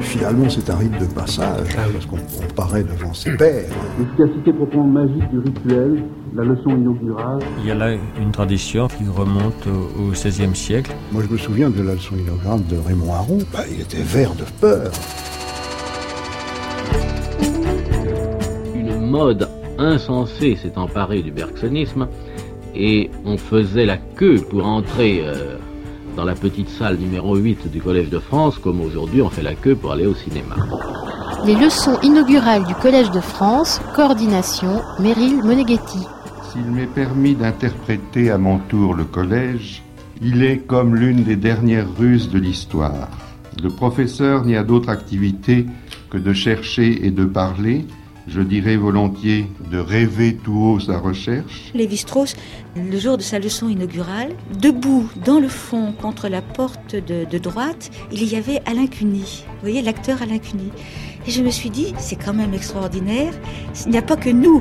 finalement, c'est un rite de passage, parce qu'on paraît devant ses pairs. L'efficacité proprement magique du rituel, la leçon inaugurale. Il y a là une tradition qui remonte au XVIe siècle. Moi, je me souviens de la leçon inaugurale de Raymond Aron. Il était vert de peur. Une mode insensée s'est emparée du bergsonisme et on faisait la queue pour entrer dans la petite salle numéro 8 du Collège de France, comme aujourd'hui on fait la queue pour aller au cinéma. Les leçons inaugurales du Collège de France, coordination, Meryl Moneghetti. S'il m'est permis d'interpréter à mon tour le collège, il est comme l'une des dernières ruses de l'histoire. Le professeur n'y a d'autre activité que de chercher et de parler, je dirais volontiers de rêver tout haut sa recherche. Lévi-Strauss, le jour de sa leçon inaugurale, debout dans le fond contre la porte de droite, il y avait Alain Cuny. Vous voyez, l'acteur Alain Cuny. Et je me suis dit, c'est quand même extraordinaire, il n'y a pas que nous.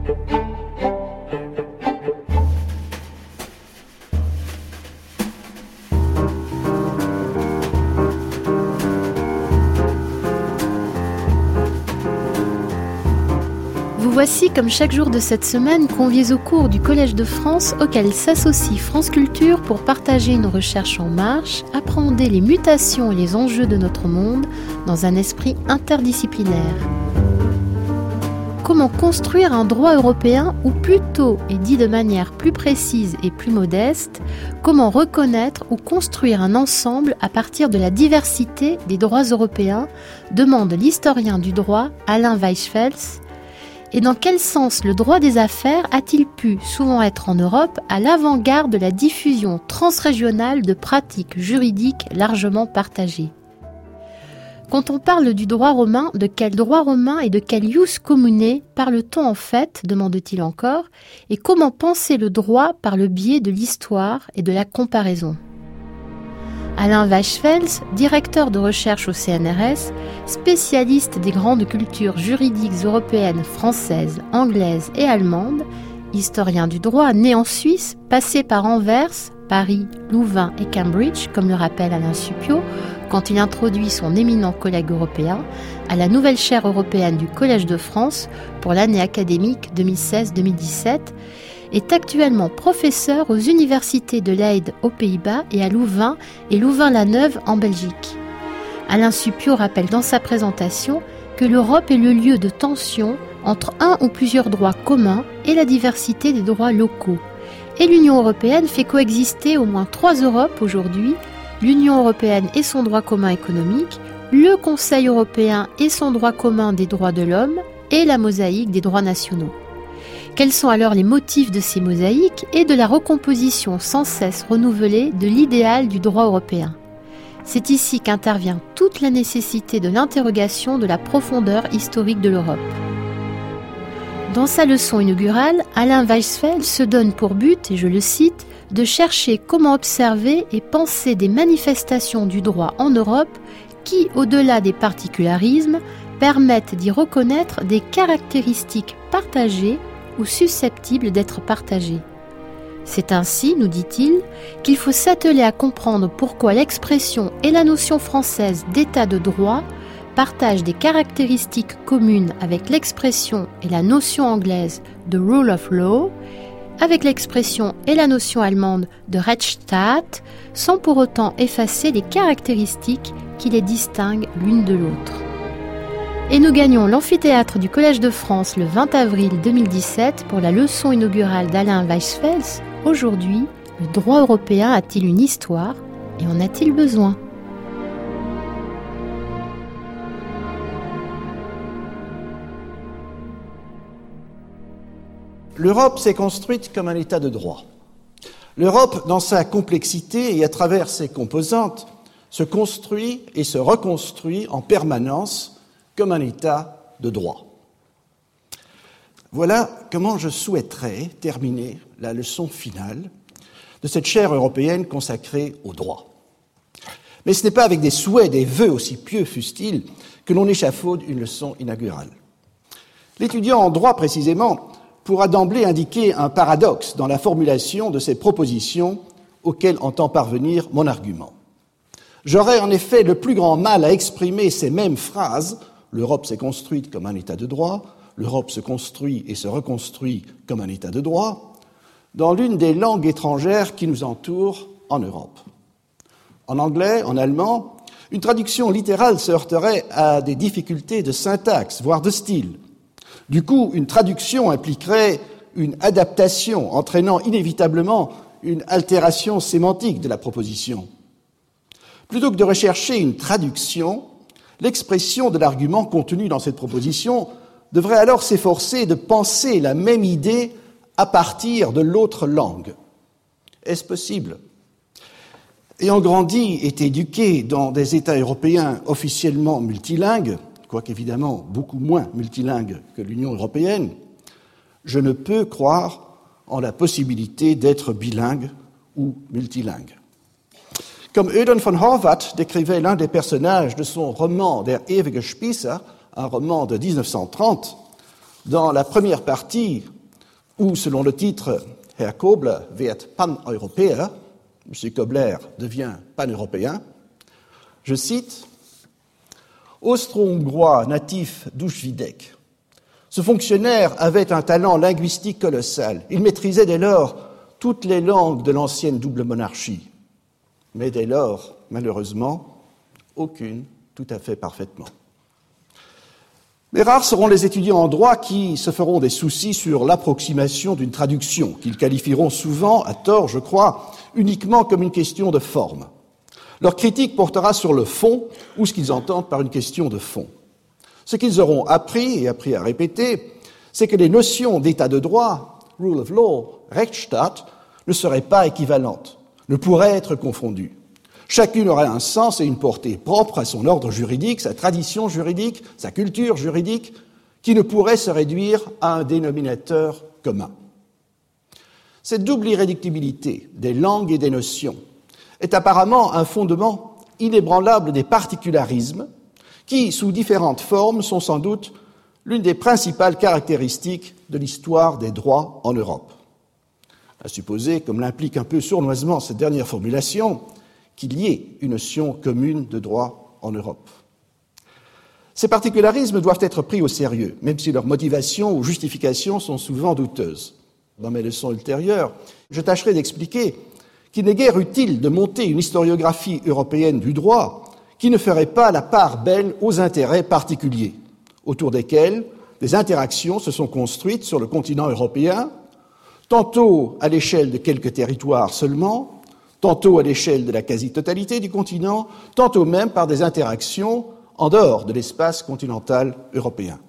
Voici, comme chaque jour de cette semaine, conviés au cours du Collège de France auquel s'associe France Culture pour partager une recherche en marche, appréhender les mutations et les enjeux de notre monde dans un esprit interdisciplinaire. Comment construire un droit européen, ou plutôt, et dit de manière plus précise et plus modeste, comment reconnaître ou construire un ensemble à partir de la diversité des droits européens, demande l'historien du droit Alain Weisfels. Et dans quel sens le droit des affaires a-t-il pu souvent être en Europe à l'avant-garde de la diffusion transrégionale de pratiques juridiques largement partagées ? Quand on parle du droit romain, de quel droit romain et de quel ius commune parle-t-on en fait, demande-t-il encore, et comment penser le droit par le biais de l'histoire et de la comparaison ? Alain Weisfels, directeur de recherche au CNRS, spécialiste des grandes cultures juridiques européennes, françaises, anglaises et allemandes, historien du droit né en Suisse, passé par Anvers, Paris, Louvain et Cambridge, comme le rappelle Alain Suppiot, quand il introduit son éminent collègue européen à la nouvelle chaire européenne du Collège de France pour l'année académique 2016-2017, est actuellement professeur aux universités de Leyde aux Pays-Bas et à Louvain et Louvain-la-Neuve en Belgique. Alain Suppiot rappelle dans sa présentation que l'Europe est le lieu de tension entre un ou plusieurs droits communs et la diversité des droits locaux. Et l'Union européenne fait coexister au moins 3 Europes aujourd'hui, l'Union européenne et son droit commun économique, le Conseil européen et son droit commun des droits de l'homme et la mosaïque des droits nationaux. Quels sont alors les motifs de ces mosaïques et de la recomposition sans cesse renouvelée de l'idéal du droit européen ? C'est ici qu'intervient toute la nécessité de l'interrogation de la profondeur historique de l'Europe. Dans sa leçon inaugurale, Alain Weisfels se donne pour but, et je le cite, de chercher comment observer et penser des manifestations du droit en Europe qui, au-delà des particularismes, permettent d'y reconnaître des caractéristiques partagées ou susceptibles d'être partagées. C'est ainsi, nous dit-il, qu'il faut s'atteler à comprendre pourquoi l'expression et la notion française d'état de droit partagent des caractéristiques communes avec l'expression et la notion anglaise de rule of law, avec l'expression et la notion allemande de Rechtsstaat, sans pour autant effacer les caractéristiques qui les distinguent l'une de l'autre. Et nous gagnons l'amphithéâtre du Collège de France le 20 avril 2017 pour la leçon inaugurale d'Alain Weisfels. Aujourd'hui, le droit européen a-t-il une histoire et en a-t-il besoin ? L'Europe s'est construite comme un état de droit. L'Europe, dans sa complexité et à travers ses composantes, se construit et se reconstruit en permanence comme un état de droit. Voilà comment je souhaiterais terminer la leçon finale de cette chaire européenne consacrée au droit. Mais ce n'est pas avec des souhaits, des vœux, aussi pieux fussent-ils, que l'on échafaude une leçon inaugurale. L'étudiant en droit, précisément, pourra d'emblée indiquer un paradoxe dans la formulation de ces propositions auxquelles entend parvenir mon argument. J'aurais en effet le plus grand mal à exprimer ces mêmes phrases « l'Europe s'est construite comme un État de droit »,« l'Europe se construit et se reconstruit comme un État de droit » dans l'une des langues étrangères qui nous entourent en Europe. En anglais, en allemand, une traduction littérale se heurterait à des difficultés de syntaxe, voire de style. Du coup, une traduction impliquerait une adaptation entraînant inévitablement une altération sémantique de la proposition. Plutôt que de rechercher une traduction, l'expression de l'argument contenu dans cette proposition devrait alors s'efforcer de penser la même idée à partir de l'autre langue. Est-ce possible ? Ayant grandi et éduqué dans des États européens officiellement multilingues, quoique évidemment beaucoup moins multilingues que l'Union européenne, je ne peux croire en la possibilité d'être bilingue ou multilingue. Comme Eugen von Horvath décrivait l'un des personnages de son roman Der ewige Spießer, un roman de 1930, dans la première partie où, selon le titre, Herr Kobler wird Pan-Europäer, M. Kobler devient pan-européen, je cite, « Austro-hongrois natif d'Uschwidek, ce fonctionnaire avait un talent linguistique colossal. Il maîtrisait dès lors toutes les langues de l'ancienne double monarchie. Mais dès lors, malheureusement, aucune tout à fait parfaitement. » Mais rares seront les étudiants en droit qui se feront des soucis sur l'approximation d'une traduction, qu'ils qualifieront souvent, à tort je crois, uniquement comme une question de forme. Leur critique portera sur le fond ou ce qu'ils entendent par une question de fond. Ce qu'ils auront appris et appris à répéter, c'est que les notions d'état de droit, rule of law, Rechtsstaat, ne seraient pas équivalentes, ne pourraient être confondues. Chacune aurait un sens et une portée propre à son ordre juridique, sa tradition juridique, sa culture juridique, qui ne pourrait se réduire à un dénominateur commun. Cette double irréductibilité des langues et des notions est apparemment un fondement inébranlable des particularismes qui, sous différentes formes, sont sans doute l'une des principales caractéristiques de l'histoire des droits en Europe. À supposer, comme l'implique un peu sournoisement cette dernière formulation, qu'il y ait une notion commune de droit en Europe. Ces particularismes doivent être pris au sérieux, même si leurs motivations ou justifications sont souvent douteuses. Dans mes leçons ultérieures, je tâcherai d'expliquer qu'il n'est guère utile de monter une historiographie européenne du droit qui ne ferait pas la part belle aux intérêts particuliers, autour desquels des interactions se sont construites sur le continent européen, tantôt à l'échelle de quelques territoires seulement, tantôt à l'échelle de la quasi-totalité du continent, tantôt même par des interactions en dehors de l'espace continental européen.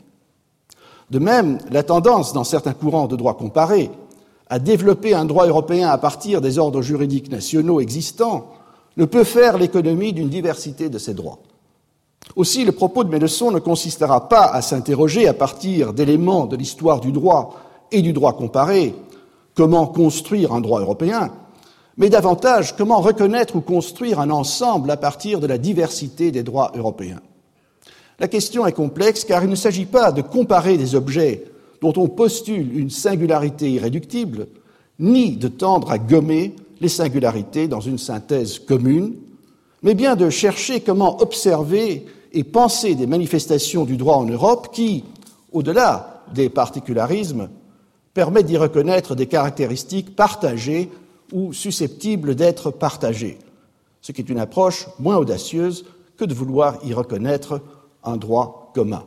De même, la tendance dans certains courants de droit comparé à développer un droit européen à partir des ordres juridiques nationaux existants ne peut faire l'économie d'une diversité de ces droits. Aussi, le propos de mes leçons ne consistera pas à s'interroger à partir d'éléments de l'histoire du droit et du droit comparé, comment construire un droit européen, mais davantage comment reconnaître ou construire un ensemble à partir de la diversité des droits européens. La question est complexe car il ne s'agit pas de comparer des objets dont on postule une singularité irréductible, ni de tendre à gommer les singularités dans une synthèse commune, mais bien de chercher comment observer et penser des manifestations du droit en Europe qui, au-delà des particularismes, permettent d'y reconnaître des caractéristiques partagées ou susceptibles d'être partagées, ce qui est une approche moins audacieuse que de vouloir y reconnaître un droit commun.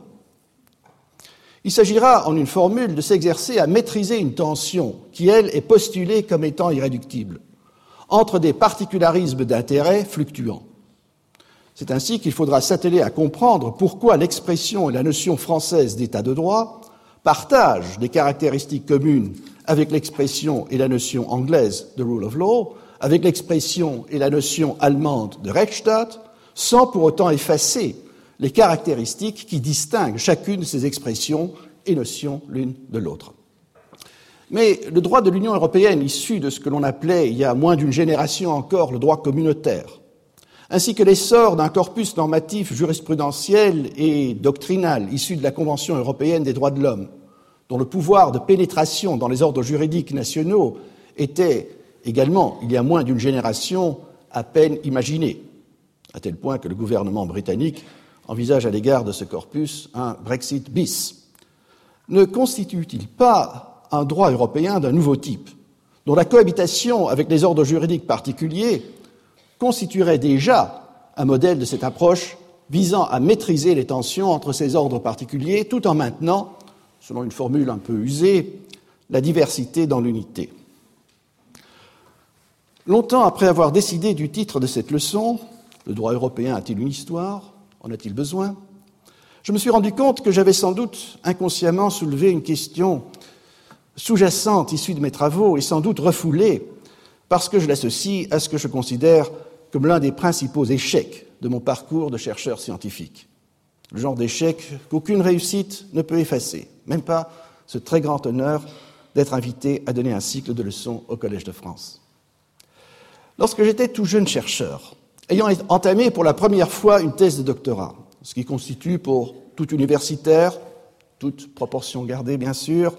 Il s'agira, en une formule, de s'exercer à maîtriser une tension qui, elle, est postulée comme étant irréductible, entre des particularismes d'intérêt fluctuants. C'est ainsi qu'il faudra s'atteler à comprendre pourquoi l'expression et la notion française d'état de droit partagent des caractéristiques communes avec l'expression et la notion anglaise de rule of law, avec l'expression et la notion allemande de Rechtsstaat, sans pour autant effacer les caractéristiques qui distinguent chacune de ces expressions et notions l'une de l'autre. Mais le droit de l'Union européenne, issu de ce que l'on appelait il y a moins d'une génération encore le droit communautaire, ainsi que l'essor d'un corpus normatif jurisprudentiel et doctrinal issu de la Convention européenne des droits de l'homme, dont le pouvoir de pénétration dans les ordres juridiques nationaux était également, il y a moins d'une génération, à peine imaginé. à tel point que le gouvernement britannique envisage à l'égard de ce corpus un Brexit bis. Ne constitue-t-il pas un droit européen d'un nouveau type, dont la cohabitation avec les ordres juridiques particuliers constituerait déjà un modèle de cette approche visant à maîtriser les tensions entre ces ordres particuliers tout en maintenant, selon une formule un peu usée, la diversité dans l'unité. Longtemps après avoir décidé du titre de cette leçon, le droit européen a-t-il une histoire? En a-t-il besoin? Je me suis rendu compte que j'avais sans doute inconsciemment soulevé une question sous-jacente issue de mes travaux et sans doute refoulée parce que je l'associe à ce que je considère comme l'un des principaux échecs de mon parcours de chercheur scientifique. Le genre d'échec qu'aucune réussite ne peut effacer, même pas ce très grand honneur d'être invité à donner un cycle de leçons au Collège de France. Lorsque j'étais tout jeune chercheur, ayant entamé pour la première fois une thèse de doctorat, ce qui constitue pour tout universitaire, toute proportion gardée bien sûr,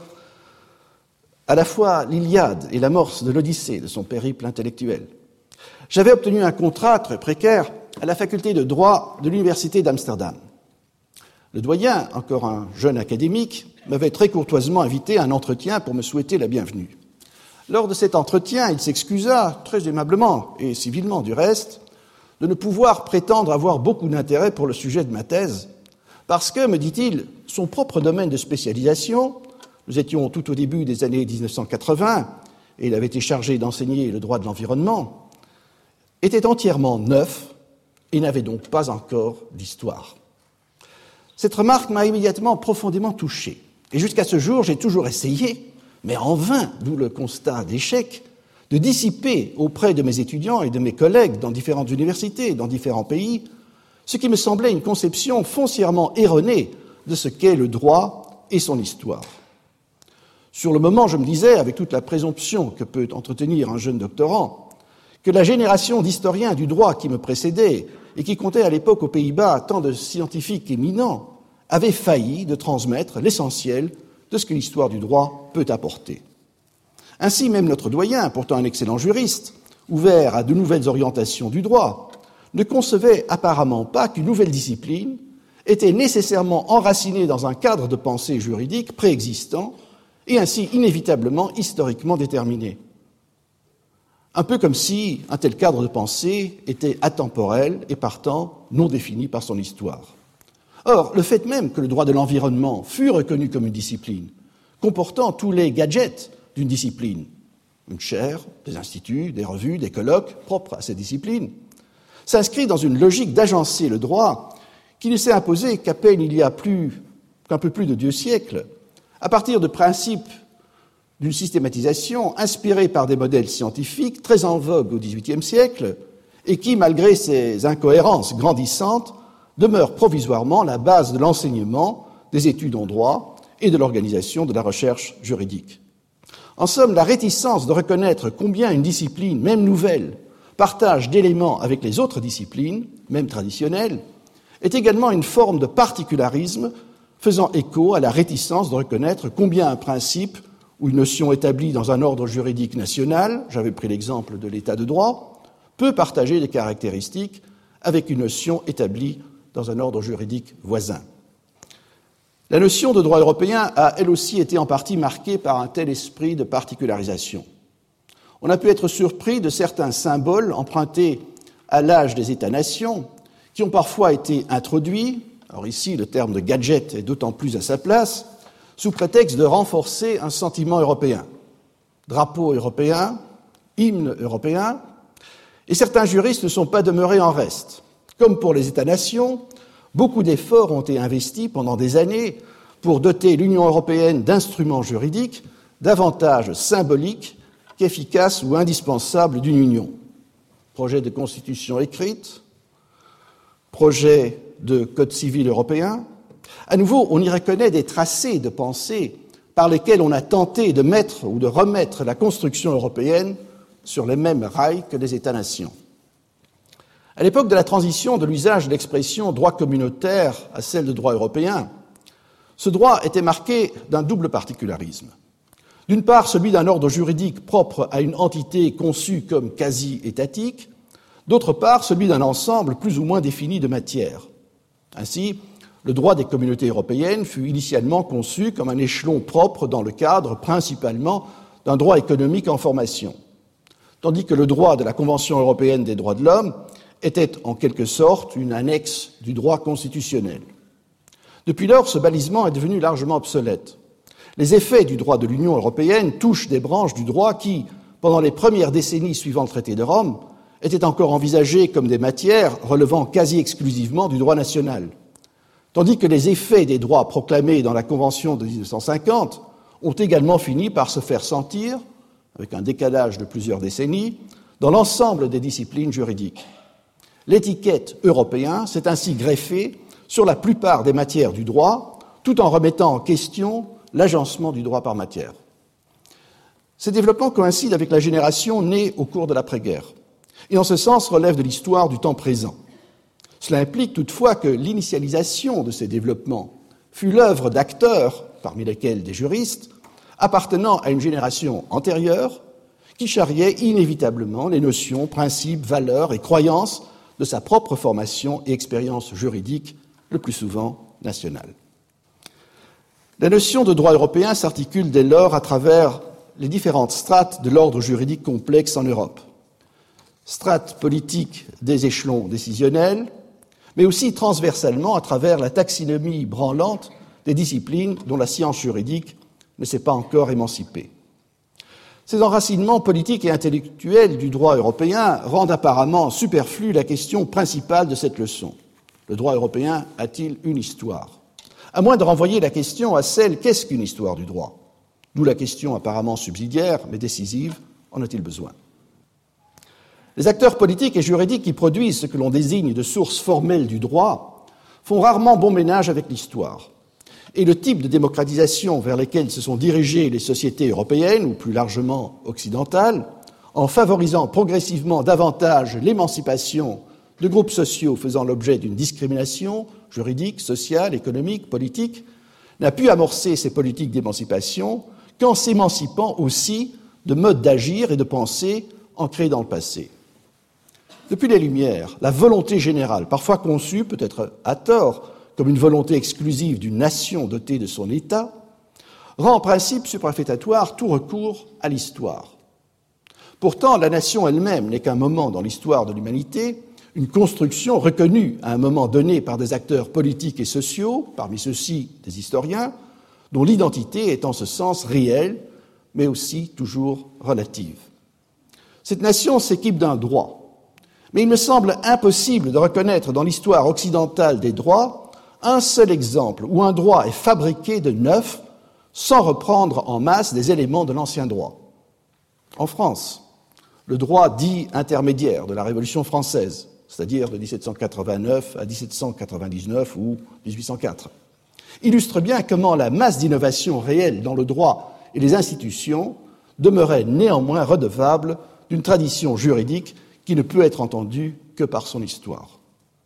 à la fois l'Iliade et l'amorce de l'Odyssée de son périple intellectuel, j'avais obtenu un contrat très précaire à la faculté de droit de l'université d'Amsterdam. Le doyen, encore un jeune académique, m'avait très courtoisement invité à un entretien pour me souhaiter la bienvenue. Lors de cet entretien, il s'excusa, très aimablement et civilement du reste, de ne pouvoir prétendre avoir beaucoup d'intérêt pour le sujet de ma thèse, parce que, me dit-il, son propre domaine de spécialisation, nous étions tout au début des années 1980, et il avait été chargé d'enseigner le droit de l'environnement, était entièrement neuf et n'avait donc pas encore d'histoire. Cette remarque m'a immédiatement profondément touché, et jusqu'à ce jour, j'ai toujours essayé, mais en vain, d'où le constat d'échec, de dissiper auprès de mes étudiants et de mes collègues dans différentes universités, dans différents pays, ce qui me semblait une conception foncièrement erronée de ce qu'est le droit et son histoire. Sur le moment, je me disais, avec toute la présomption que peut entretenir un jeune doctorant, que la génération d'historiens du droit qui me précédait et qui comptait à l'époque aux Pays-Bas tant de scientifiques éminents avait failli de transmettre l'essentiel de ce que l'histoire du droit peut apporter. Ainsi, même notre doyen, pourtant un excellent juriste, ouvert à de nouvelles orientations du droit, ne concevait apparemment pas qu'une nouvelle discipline était nécessairement enracinée dans un cadre de pensée juridique préexistant et ainsi inévitablement historiquement déterminé. Un peu comme si un tel cadre de pensée était atemporel et partant non défini par son histoire. Or, le fait même que le droit de l'environnement fût reconnu comme une discipline, comportant tous les gadgets d'une discipline, une chaire, des instituts, des revues, des colloques propres à cette discipline, s'inscrit dans une logique d'agencer le droit qui ne s'est imposée qu'à peine il y a qu'un peu plus de 2 siècles, à partir de principes d'une systématisation inspirée par des modèles scientifiques très en vogue au XVIIIe siècle et qui, malgré ces incohérences grandissantes, demeure provisoirement la base de l'enseignement des études en droit et de l'organisation de la recherche juridique. En somme, la réticence de reconnaître combien une discipline, même nouvelle, partage d'éléments avec les autres disciplines, même traditionnelles, est également une forme de particularisme faisant écho à la réticence de reconnaître combien un principe ou une notion établie dans un ordre juridique national, j'avais pris l'exemple de l'état de droit, peut partager des caractéristiques avec une notion établie dans un ordre juridique voisin. La notion de droit européen a, elle aussi, été en partie marquée par un tel esprit de particularisation. On a pu être surpris de certains symboles empruntés à l'âge des États-nations qui ont parfois été introduits, alors ici le terme de gadget est d'autant plus à sa place, sous prétexte de renforcer un sentiment européen. Drapeau européen, hymne européen, et certains juristes ne sont pas demeurés en reste. Comme pour les États-nations, beaucoup d'efforts ont été investis pendant des années pour doter l'Union européenne d'instruments juridiques davantage symboliques qu'efficaces ou indispensables d'une union. Projet de constitution écrite, projet de code civil européen. À nouveau, on y reconnaît des tracés de pensée par lesquels on a tenté de mettre ou de remettre la construction européenne sur les mêmes rails que les États-nations. À l'époque de la transition de l'usage de l'expression droit communautaire à celle de droit européen, ce droit était marqué d'un double particularisme. D'une part, celui d'un ordre juridique propre à une entité conçue comme quasi-étatique, D'autre part, celui d'un ensemble plus ou moins défini de matières. Ainsi, le droit des communautés européennes fut initialement conçu comme un échelon propre dans le cadre principalement d'un droit économique en formation, tandis que le droit de la Convention européenne des droits de l'homme était en quelque sorte une annexe du droit constitutionnel. Depuis lors, ce balisement est devenu largement obsolète. Les effets du droit de l'Union européenne touchent des branches du droit qui, pendant les premières décennies suivant le traité de Rome, étaient encore envisagées comme des matières relevant quasi exclusivement du droit national, tandis que les effets des droits proclamés dans la Convention de 1950 ont également fini par se faire sentir, avec un décalage de plusieurs décennies, dans l'ensemble des disciplines juridiques. L'étiquette européen s'est ainsi greffée sur la plupart des matières du droit, tout en remettant en question l'agencement du droit par matière. Ces développements coïncident avec la génération née au cours de l'après-guerre, et en ce sens relèvent de l'histoire du temps présent. Cela implique toutefois que l'initialisation de ces développements fut l'œuvre d'acteurs, parmi lesquels des juristes, appartenant à une génération antérieure, qui charriait inévitablement les notions, principes, valeurs et croyances de sa propre formation et expérience juridique, le plus souvent nationale. La notion de droit européen s'articule dès lors à travers les différentes strates de l'ordre juridique complexe en Europe. Strates politiques des échelons décisionnels, mais aussi transversalement à travers la taxinomie branlante des disciplines dont la science juridique ne s'est pas encore émancipée. Ces enracinements politiques et intellectuels du droit européen rendent apparemment superflue la question principale de cette leçon. Le droit européen a-t-il une histoire ? À moins de renvoyer la question à celle « qu'est-ce qu'une histoire du droit ?» D'où la question apparemment subsidiaire, mais décisive, en a-t-il besoin ? Les acteurs politiques et juridiques qui produisent ce que l'on désigne de sources formelles du droit font rarement bon ménage avec l'histoire. Et le type de démocratisation vers lesquels se sont dirigées les sociétés européennes, ou plus largement occidentales, en favorisant progressivement davantage l'émancipation de groupes sociaux faisant l'objet d'une discrimination juridique, sociale, économique, politique, n'a pu amorcer ces politiques d'émancipation qu'en s'émancipant aussi de modes d'agir et de penser ancrés dans le passé. Depuis les Lumières, la volonté générale, parfois conçue, peut-être à tort, comme une volonté exclusive d'une nation dotée de son État, rend en principe superfétatoire tout recours à l'histoire. Pourtant, la nation elle-même n'est qu'un moment dans l'histoire de l'humanité, une construction reconnue à un moment donné par des acteurs politiques et sociaux, parmi ceux-ci des historiens, dont l'identité est en ce sens réelle, mais aussi toujours relative. Cette nation s'équipe d'un droit, mais il me semble impossible de reconnaître dans l'histoire occidentale des droits un seul exemple où un droit est fabriqué de neuf sans reprendre en masse des éléments de l'ancien droit. En France, le droit dit intermédiaire de la Révolution française, c'est-à-dire de 1789 à 1799 ou 1804, illustre bien comment la masse d'innovation réelle dans le droit et les institutions demeurait néanmoins redevable d'une tradition juridique qui ne peut être entendue que par son histoire.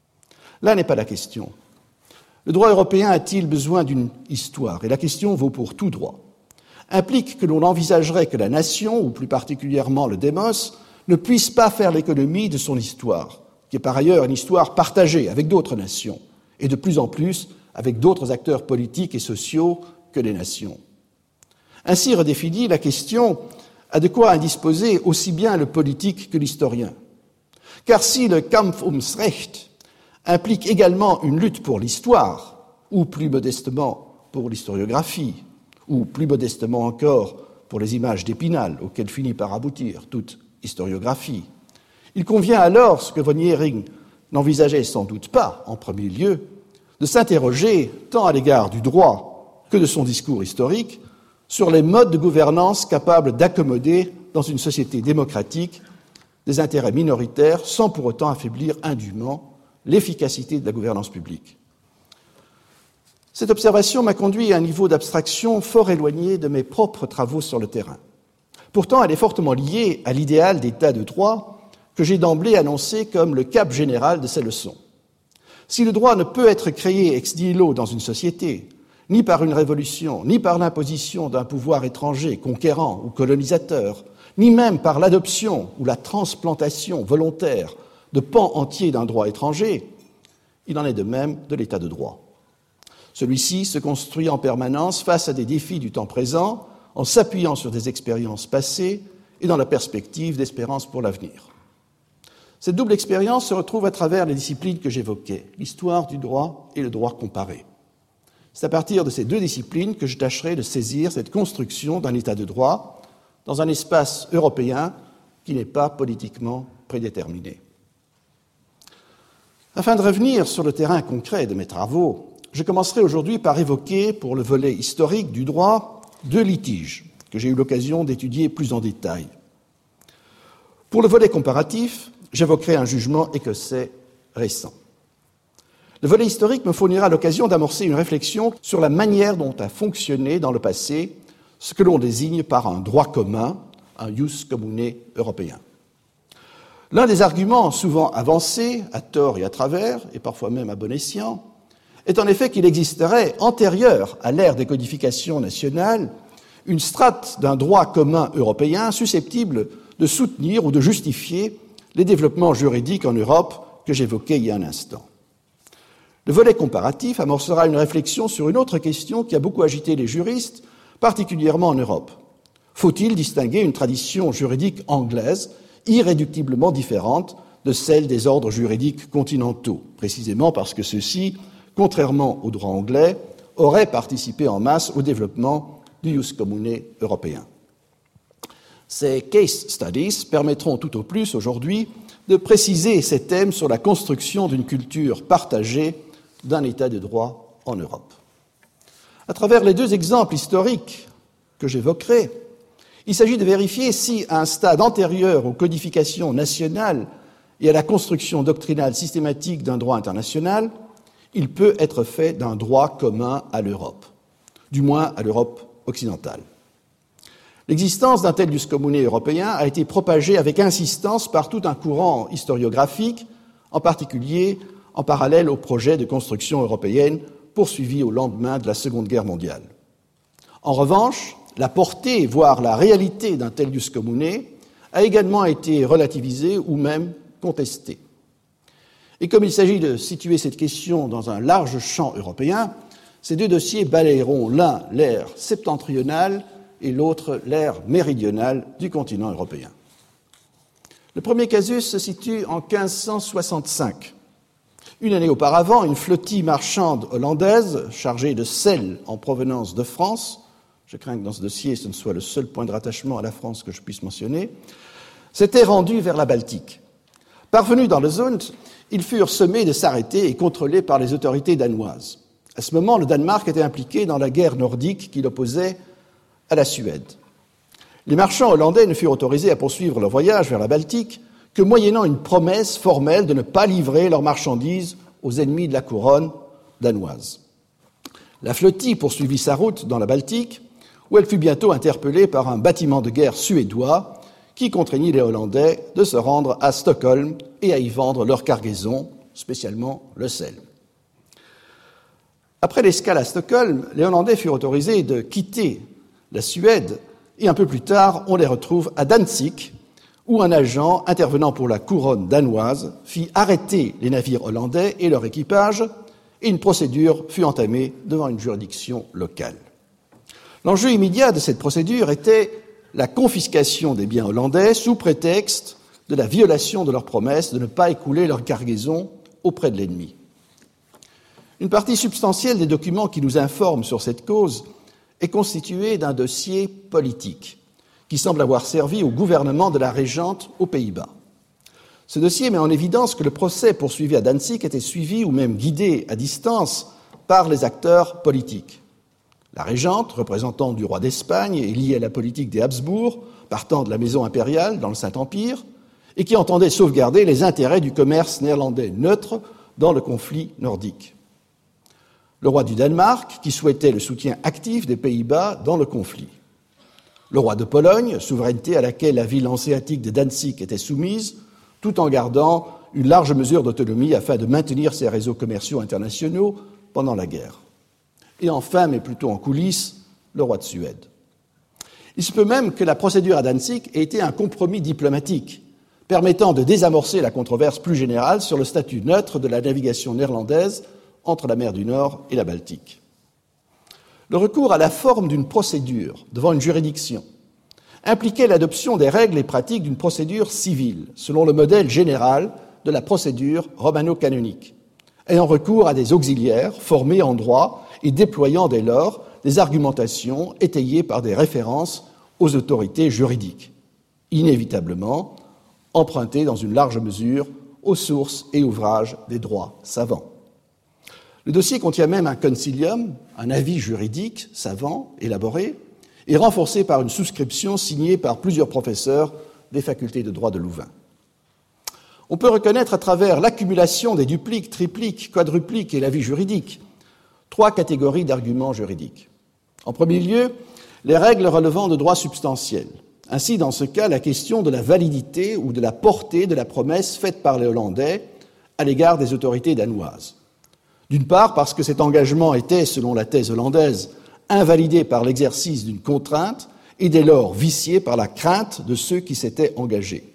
Là n'est pas la question. Le droit européen a-t-il besoin d'une histoire ? Et la question vaut pour tout droit. Implique que l'on envisagerait que la nation, ou plus particulièrement le démos, ne puisse pas faire l'économie de son histoire, qui est par ailleurs une histoire partagée avec d'autres nations, et de plus en plus avec d'autres acteurs politiques et sociaux que les nations. Ainsi redéfinie, la question a de quoi indisposer aussi bien le politique que l'historien. Car si le Kampf ums Recht implique également une lutte pour l'histoire, ou plus modestement pour l'historiographie, ou plus modestement encore pour les images d'Épinal, auxquelles finit par aboutir toute historiographie, il convient alors, ce que von Jhering n'envisageait sans doute pas en premier lieu, de s'interroger tant à l'égard du droit que de son discours historique sur les modes de gouvernance capables d'accommoder dans une société démocratique des intérêts minoritaires sans pour autant affaiblir indûment l'efficacité de la gouvernance publique. Cette observation m'a conduit à un niveau d'abstraction fort éloigné de mes propres travaux sur le terrain. Pourtant, elle est fortement liée à l'idéal d'état de droit que j'ai d'emblée annoncé comme le cap général de ces leçons. Si le droit ne peut être créé ex nihilo dans une société, ni par une révolution, ni par l'imposition d'un pouvoir étranger, conquérant ou colonisateur, ni même par l'adoption ou la transplantation volontaire de pans entiers d'un droit étranger, il en est de même de l'état de droit. Celui-ci se construit en permanence face à des défis du temps présent, en s'appuyant sur des expériences passées et dans la perspective d'espérance pour l'avenir. Cette double expérience se retrouve à travers les disciplines que j'évoquais, l'histoire du droit et le droit comparé. C'est à partir de ces deux disciplines que je tâcherai de saisir cette construction d'un état de droit dans un espace européen qui n'est pas politiquement prédéterminé. Afin de revenir sur le terrain concret de mes travaux, je commencerai aujourd'hui par évoquer, pour le volet historique du droit, deux litiges que j'ai eu l'occasion d'étudier plus en détail. Pour le volet comparatif, j'évoquerai un jugement écossais récent. Le volet historique me fournira l'occasion d'amorcer une réflexion sur la manière dont a fonctionné dans le passé ce que l'on désigne par un droit commun, un ius commune européen. L'un des arguments souvent avancés, à tort et à travers, et parfois même à bon escient, est en effet qu'il existerait, antérieure à l'ère des codifications nationales, une strate d'un droit commun européen susceptible de soutenir ou de justifier les développements juridiques en Europe que j'évoquais il y a un instant. Le volet comparatif amorcera une réflexion sur une autre question qui a beaucoup agité les juristes, particulièrement en Europe. Faut-il distinguer une tradition juridique anglaise irréductiblement différente de celle des ordres juridiques continentaux, précisément parce que ceux-ci, contrairement au droit anglais, auraient participé en masse au développement du ius commune européen. Ces case studies permettront tout au plus aujourd'hui de préciser ces thèmes sur la construction d'une culture partagée d'un état de droit en Europe. À travers les deux exemples historiques que j'évoquerai, il s'agit de vérifier si, à un stade antérieur aux codifications nationales et à la construction doctrinale systématique d'un droit international, il peut être fait d'un droit commun à l'Europe, du moins à l'Europe occidentale. L'existence d'un tel ius commune européen a été propagée avec insistance par tout un courant historiographique, en particulier en parallèle au projet de construction européenne poursuivi au lendemain de la Seconde Guerre mondiale. En revanche, la portée, voire la réalité d'un tel ius commune a également été relativisée ou même contestée. Et comme il s'agit de situer cette question dans un large champ européen, ces deux dossiers balayeront l'un l'ère septentrionale et l'autre l'ère méridionale du continent européen. Le premier casus se situe en 1565. Une année auparavant, une flottille marchande hollandaise chargée de sel en provenance de France, je crains que dans ce dossier ce ne soit le seul point de rattachement à la France que je puisse mentionner, s'était rendue vers la Baltique. Parvenus dans le Zund, ils furent sommés de s'arrêter et contrôlés par les autorités danoises. À ce moment, le Danemark était impliqué dans la guerre nordique qui l'opposait à la Suède. Les marchands hollandais ne furent autorisés à poursuivre leur voyage vers la Baltique que moyennant une promesse formelle de ne pas livrer leurs marchandises aux ennemis de la couronne danoise. La flottille poursuivit sa route dans la Baltique, où elle fut bientôt interpellée par un bâtiment de guerre suédois qui contraignit les Hollandais de se rendre à Stockholm et à y vendre leur cargaison, spécialement le sel. Après l'escale à Stockholm, les Hollandais furent autorisés de quitter la Suède et un peu plus tard, on les retrouve à Danzig, où un agent intervenant pour la couronne danoise fit arrêter les navires hollandais et leur équipage, et une procédure fut entamée devant une juridiction locale. L'enjeu immédiat de cette procédure était la confiscation des biens hollandais sous prétexte de la violation de leur promesse de ne pas écouler leur cargaison auprès de l'ennemi. Une partie substantielle des documents qui nous informent sur cette cause est constituée d'un dossier politique qui semble avoir servi au gouvernement de la régente aux Pays-Bas. Ce dossier met en évidence que le procès poursuivi à Danzig était suivi ou même guidé à distance par les acteurs politiques. La régente, représentante du roi d'Espagne et liée à la politique des Habsbourg, partant de la maison impériale dans le Saint-Empire, et qui entendait sauvegarder les intérêts du commerce néerlandais neutre dans le conflit nordique. Le roi du Danemark, qui souhaitait le soutien actif des Pays-Bas dans le conflit. Le roi de Pologne, souveraineté à laquelle la ville hanséatique de Danzig était soumise, tout en gardant une large mesure d'autonomie afin de maintenir ses réseaux commerciaux internationaux pendant la guerre. Et enfin, mais plutôt en coulisses, le roi de Suède. Il se peut même que la procédure à Danzig ait été un compromis diplomatique, permettant de désamorcer la controverse plus générale sur le statut neutre de la navigation néerlandaise entre la mer du Nord et la Baltique. Le recours à la forme d'une procédure devant une juridiction impliquait l'adoption des règles et pratiques d'une procédure civile, selon le modèle général de la procédure romano-canonique, ayant recours à des auxiliaires formés en droit et déployant dès lors des argumentations étayées par des références aux autorités juridiques, inévitablement empruntées dans une large mesure aux sources et ouvrages des droits savants. Le dossier contient même un concilium, un avis juridique savant, élaboré, et renforcé par une souscription signée par plusieurs professeurs des facultés de droit de Louvain. On peut reconnaître à travers l'accumulation des dupliques, tripliques, quadrupliques et l'avis juridique 3 catégories d'arguments juridiques. En premier lieu, les règles relevant de droit substantiel. Ainsi, dans ce cas, la question de la validité ou de la portée de la promesse faite par les Hollandais à l'égard des autorités danoises. D'une part, parce que cet engagement était, selon la thèse hollandaise, invalidé par l'exercice d'une contrainte et dès lors vicié par la crainte de ceux qui s'étaient engagés.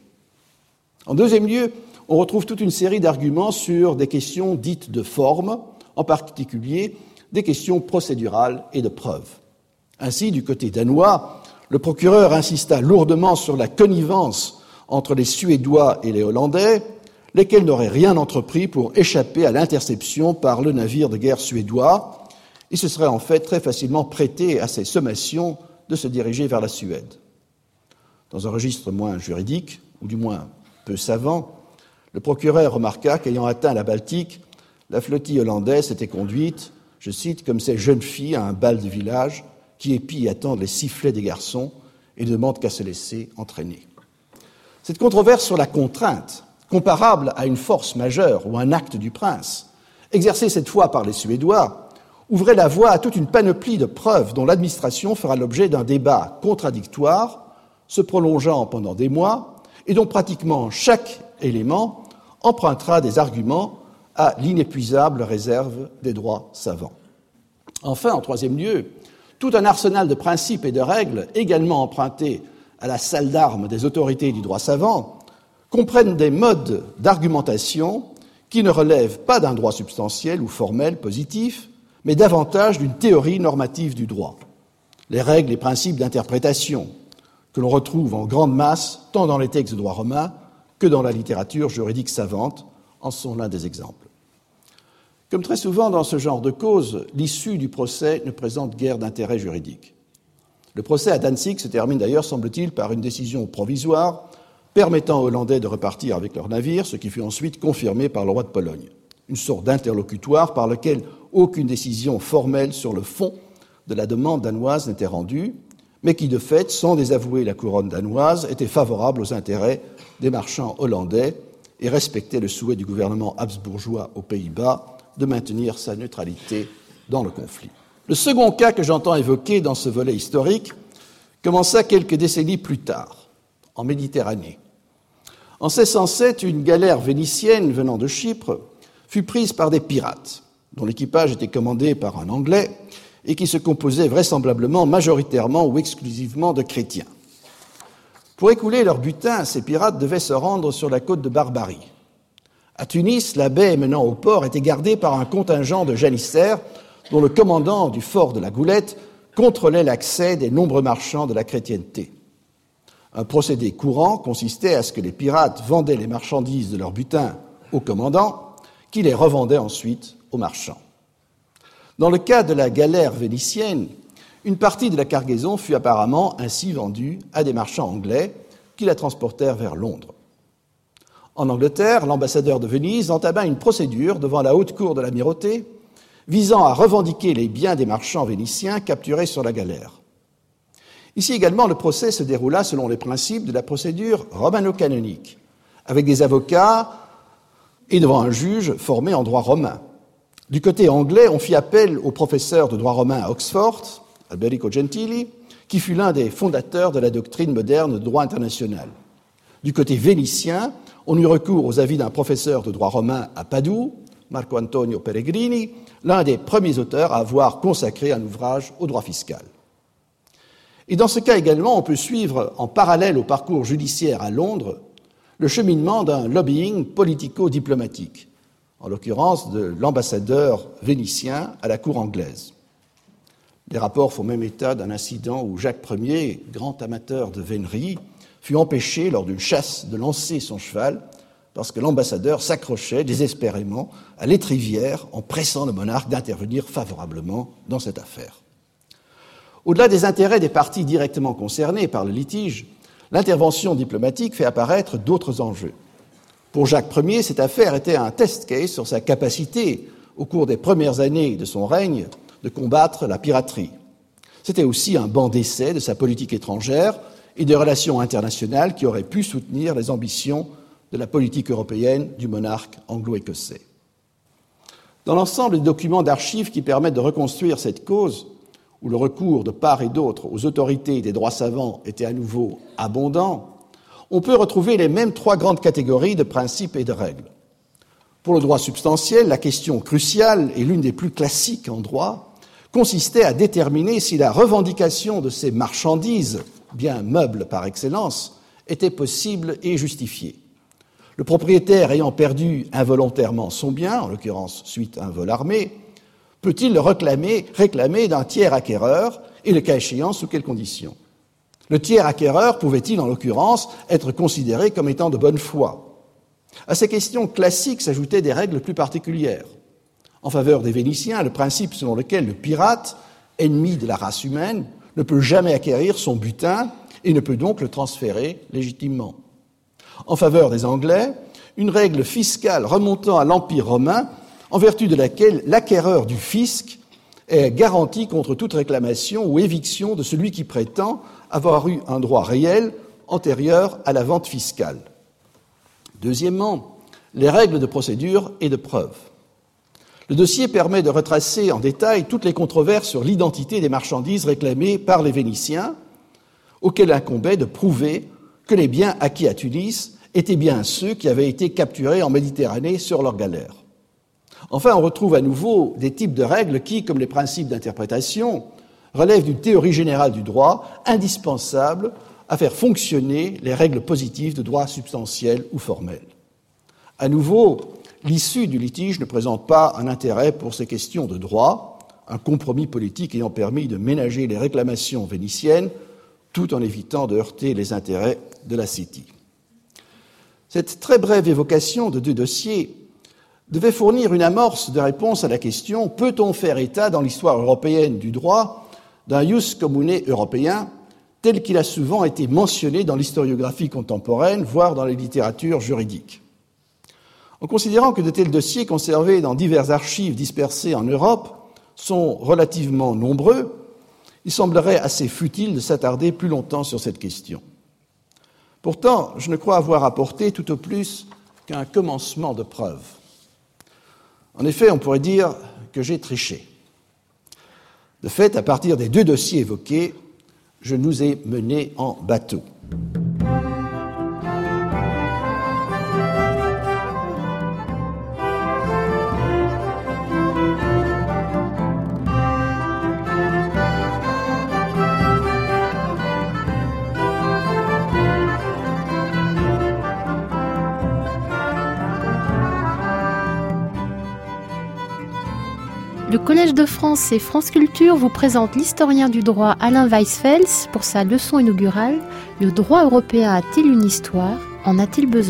En deuxième lieu, on retrouve toute une série d'arguments sur des questions dites de forme, en particulier des questions procédurales et de preuve. Ainsi, du côté danois, le procureur insista lourdement sur la connivence entre les Suédois et les Hollandais, lesquels n'auraient rien entrepris pour échapper à l'interception par le navire de guerre suédois, et se seraient en fait très facilement prêtés à ces sommations de se diriger vers la Suède. Dans un registre moins juridique, ou du moins peu savant, le procureur remarqua qu'ayant atteint la Baltique, la flottille hollandaise s'était conduite, je cite, comme ces jeunes filles à un bal de village qui épient et attendent les sifflets des garçons et ne demandent qu'à se laisser entraîner. Cette controverse sur la contrainte, comparable à une force majeure ou un acte du prince, exercée cette fois par les Suédois, ouvrait la voie à toute une panoplie de preuves dont l'administration fera l'objet d'un débat contradictoire, se prolongeant pendant des mois, et dont pratiquement chaque élément empruntera des arguments à l'inépuisable réserve des droits savants. Enfin, en troisième lieu, tout un arsenal de principes et de règles, également empruntés à la salle d'armes des autorités du droit savant, comprennent des modes d'argumentation qui ne relèvent pas d'un droit substantiel ou formel positif, mais davantage d'une théorie normative du droit. Les règles et principes d'interprétation que l'on retrouve en grande masse tant dans les textes de droit romain que dans la littérature juridique savante en sont l'un des exemples. Comme très souvent dans ce genre de cause, l'issue du procès ne présente guère d'intérêt juridique. Le procès à Danzig se termine d'ailleurs, semble-t-il, par une décision provisoire permettant aux Hollandais de repartir avec leurs navires, ce qui fut ensuite confirmé par le roi de Pologne. Une sorte d'interlocutoire par lequel aucune décision formelle sur le fond de la demande danoise n'était rendue, mais qui, de fait, sans désavouer la couronne danoise, était favorable aux intérêts des marchands hollandais et respectait le souhait du gouvernement habsbourgeois aux Pays-Bas de maintenir sa neutralité dans le conflit. Le second cas que j'entends évoquer dans ce volet historique commença quelques décennies plus tard, en Méditerranée. En 1607, une galère vénitienne venant de Chypre fut prise par des pirates, dont l'équipage était commandé par un Anglais et qui se composait vraisemblablement majoritairement ou exclusivement de chrétiens. Pour écouler leur butin, ces pirates devaient se rendre sur la côte de Barbarie. À Tunis, la baie menant au port était gardée par un contingent de janissaires dont le commandant du fort de la Goulette contrôlait l'accès des nombreux marchands de la chrétienté. Un procédé courant consistait à ce que les pirates vendaient les marchandises de leur butin au commandant, qui les revendait ensuite aux marchands. Dans le cas de la galère vénitienne, une partie de la cargaison fut apparemment ainsi vendue à des marchands anglais qui la transportèrent vers Londres. En Angleterre, l'ambassadeur de Venise entama une procédure devant la haute cour de l'amirauté visant à revendiquer les biens des marchands vénitiens capturés sur la galère. Ici également, le procès se déroula selon les principes de la procédure romano-canonique, avec des avocats et devant un juge formé en droit romain. Du côté anglais, on fit appel au professeur de droit romain à Oxford, Alberico Gentili, qui fut l'un des fondateurs de la doctrine moderne de droit international. Du côté vénitien, on eut recours aux avis d'un professeur de droit romain à Padoue, Marco Antonio Peregrini, l'un des premiers auteurs à avoir consacré un ouvrage au droit fiscal. Et dans ce cas également, on peut suivre, en parallèle au parcours judiciaire à Londres, le cheminement d'un lobbying politico-diplomatique, en l'occurrence de l'ambassadeur vénitien à la cour anglaise. Les rapports font même état d'un incident où Jacques Ier, grand amateur de vénerie, fut empêché lors d'une chasse de lancer son cheval parce que l'ambassadeur s'accrochait désespérément à l'étrivière en pressant le monarque d'intervenir favorablement dans cette affaire. Au-delà des intérêts des parties directement concernées par le litige, l'intervention diplomatique fait apparaître d'autres enjeux. Pour Jacques Ier, cette affaire était un test case sur sa capacité, au cours des premières années de son règne, de combattre la piraterie. C'était aussi un banc d'essai de sa politique étrangère et des relations internationales qui auraient pu soutenir les ambitions de la politique européenne du monarque anglo-écossais. Dans l'ensemble des documents d'archives qui permettent de reconstruire cette cause, où le recours de part et d'autre aux autorités des droits savants était à nouveau abondant, on peut retrouver les mêmes trois grandes catégories de principes et de règles. Pour le droit substantiel, la question cruciale et l'une des plus classiques en droit consistait à déterminer si la revendication de ces marchandises, biens meubles par excellence, était possible et justifiée. Le propriétaire ayant perdu involontairement son bien, en l'occurrence suite à un vol armé, peut-il le réclamer d'un tiers acquéreur et le cas échéant sous quelles conditions? Le tiers acquéreur pouvait-il en l'occurrence être considéré comme étant de bonne foi? À ces questions classiques s'ajoutaient des règles plus particulières. En faveur des Vénitiens, le principe selon lequel le pirate, ennemi de la race humaine, ne peut jamais acquérir son butin et ne peut donc le transférer légitimement. En faveur des Anglais, une règle fiscale remontant à l'Empire romain, en vertu de laquelle l'acquéreur du fisc est garanti contre toute réclamation ou éviction de celui qui prétend avoir eu un droit réel antérieur à la vente fiscale. Deuxièmement, les règles de procédure et de preuve. Le dossier permet de retracer en détail toutes les controverses sur l'identité des marchandises réclamées par les Vénitiens, auxquelles incombait de prouver que les biens acquis à Tunis étaient bien ceux qui avaient été capturés en Méditerranée sur leurs galères. Enfin, on retrouve à nouveau des types de règles qui, comme les principes d'interprétation, relèvent d'une théorie générale du droit indispensable à faire fonctionner les règles positives de droit substantiel ou formel. À nouveau, l'issue du litige ne présente pas un intérêt pour ces questions de droit, un compromis politique ayant permis de ménager les réclamations vénitiennes tout en évitant de heurter les intérêts de la City. Cette très brève évocation de deux dossiers devait fournir une amorce de réponse à la question « Peut-on faire état dans l'histoire européenne du droit d'un ius commune européen tel qu'il a souvent été mentionné dans l'historiographie contemporaine, voire dans les littératures juridiques ?» En considérant que de tels dossiers conservés dans diverses archives dispersées en Europe sont relativement nombreux, il semblerait assez futile de s'attarder plus longtemps sur cette question. Pourtant, je ne crois avoir apporté tout au plus qu'un commencement de preuve. En effet, on pourrait dire que j'ai triché. De fait, à partir des deux dossiers évoqués, je nous ai menés en bateau. Le Collège de France et France Culture vous présente l'historien du droit Alain Weisfels pour sa leçon inaugurale « Le droit européen a-t-il une histoire ? En a-t-il besoin ?»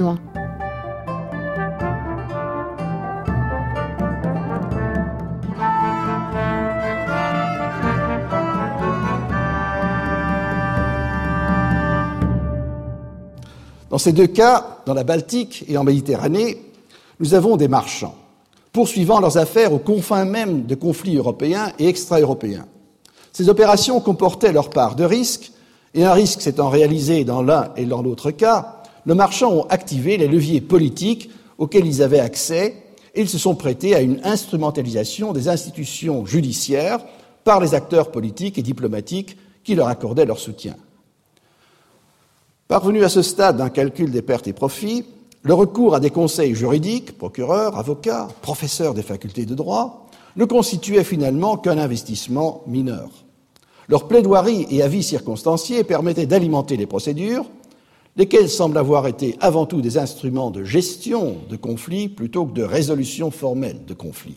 Dans ces deux cas, dans la Baltique et en Méditerranée, nous avons des marchands poursuivant leurs affaires aux confins même de conflits européens et extra-européens. Ces opérations comportaient leur part de risques, et un risque s'étant réalisé dans l'un et dans l'autre cas, nos marchands ont activé les leviers politiques auxquels ils avaient accès, et ils se sont prêtés à une instrumentalisation des institutions judiciaires par les acteurs politiques et diplomatiques qui leur accordaient leur soutien. Parvenu à ce stade d'un calcul des pertes et profits, le recours à des conseils juridiques, procureurs, avocats, professeurs des facultés de droit, ne constituait finalement qu'un investissement mineur. Leurs plaidoiries et avis circonstanciés permettaient d'alimenter les procédures, lesquels semblent avoir été avant tout des instruments de gestion de conflits plutôt que de résolution formelle de conflits.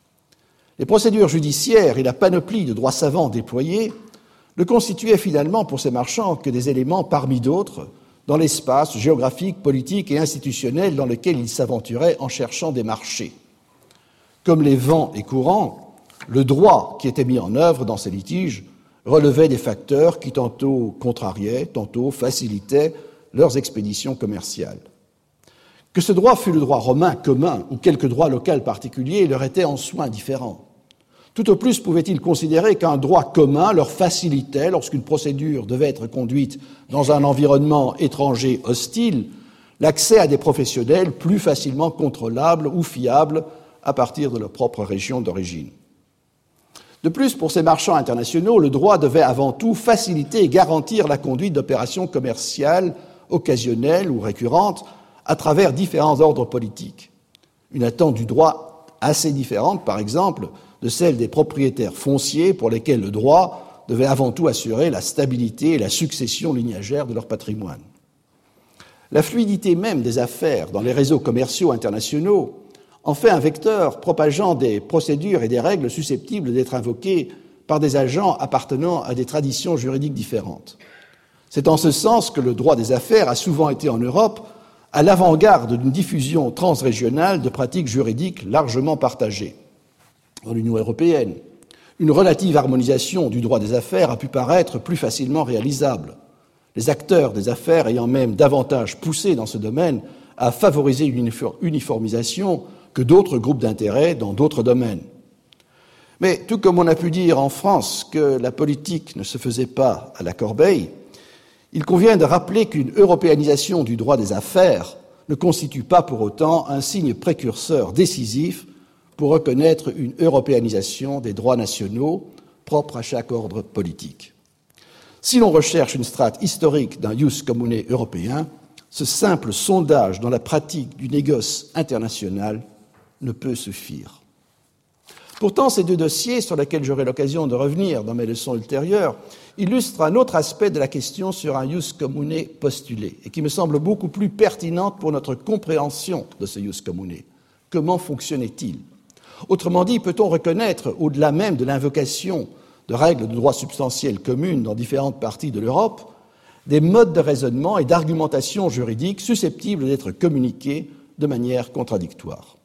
Les procédures judiciaires et la panoplie de droits savants déployés ne constituaient finalement pour ces marchands que des éléments parmi d'autres dans l'espace géographique, politique et institutionnel dans lequel ils s'aventuraient en cherchant des marchés. Comme les vents et courants, le droit qui était mis en œuvre dans ces litiges relevait des facteurs qui tantôt contrariaient, tantôt facilitaient leurs expéditions commerciales. Que ce droit fût le droit romain commun ou quelque droit local particulier leur était en soi indifférent. Tout au plus pouvaient-ils considérer qu'un droit commun leur facilitait, lorsqu'une procédure devait être conduite dans un environnement étranger hostile, l'accès à des professionnels plus facilement contrôlables ou fiables à partir de leur propre région d'origine. De plus, pour ces marchands internationaux, le droit devait avant tout faciliter et garantir la conduite d'opérations commerciales occasionnelles ou récurrentes à travers différents ordres politiques. Une attente du droit assez différente, par exemple, de celle des propriétaires fonciers pour lesquels le droit devait avant tout assurer la stabilité et la succession lignagère de leur patrimoine. La fluidité même des affaires dans les réseaux commerciaux internationaux en fait un vecteur propageant des procédures et des règles susceptibles d'être invoquées par des agents appartenant à des traditions juridiques différentes. C'est en ce sens que le droit des affaires a souvent été en Europe à l'avant-garde d'une diffusion transrégionale de pratiques juridiques largement partagées. Dans l'Union européenne, une relative harmonisation du droit des affaires a pu paraître plus facilement réalisable, les acteurs des affaires ayant même davantage poussé dans ce domaine à favoriser une uniformisation que d'autres groupes d'intérêts dans d'autres domaines. Mais tout comme on a pu dire en France que la politique ne se faisait pas à la corbeille, il convient de rappeler qu'une européanisation du droit des affaires ne constitue pas pour autant un signe précurseur décisif pour reconnaître une européanisation des droits nationaux propres à chaque ordre politique. Si l'on recherche une strate historique d'un ius commune européen, ce simple sondage dans la pratique du négoce international ne peut suffire. Pourtant, ces deux dossiers, sur lesquels j'aurai l'occasion de revenir dans mes leçons ultérieures, illustrent un autre aspect de la question sur un ius commune postulé, et qui me semble beaucoup plus pertinente pour notre compréhension de ce ius commune. Comment fonctionnait-il ? Autrement dit, peut-on reconnaître, au-delà même de l'invocation de règles de droit substantiel communes dans différentes parties de l'Europe, des modes de raisonnement et d'argumentation juridique susceptibles d'être communiqués de manière contradictoire.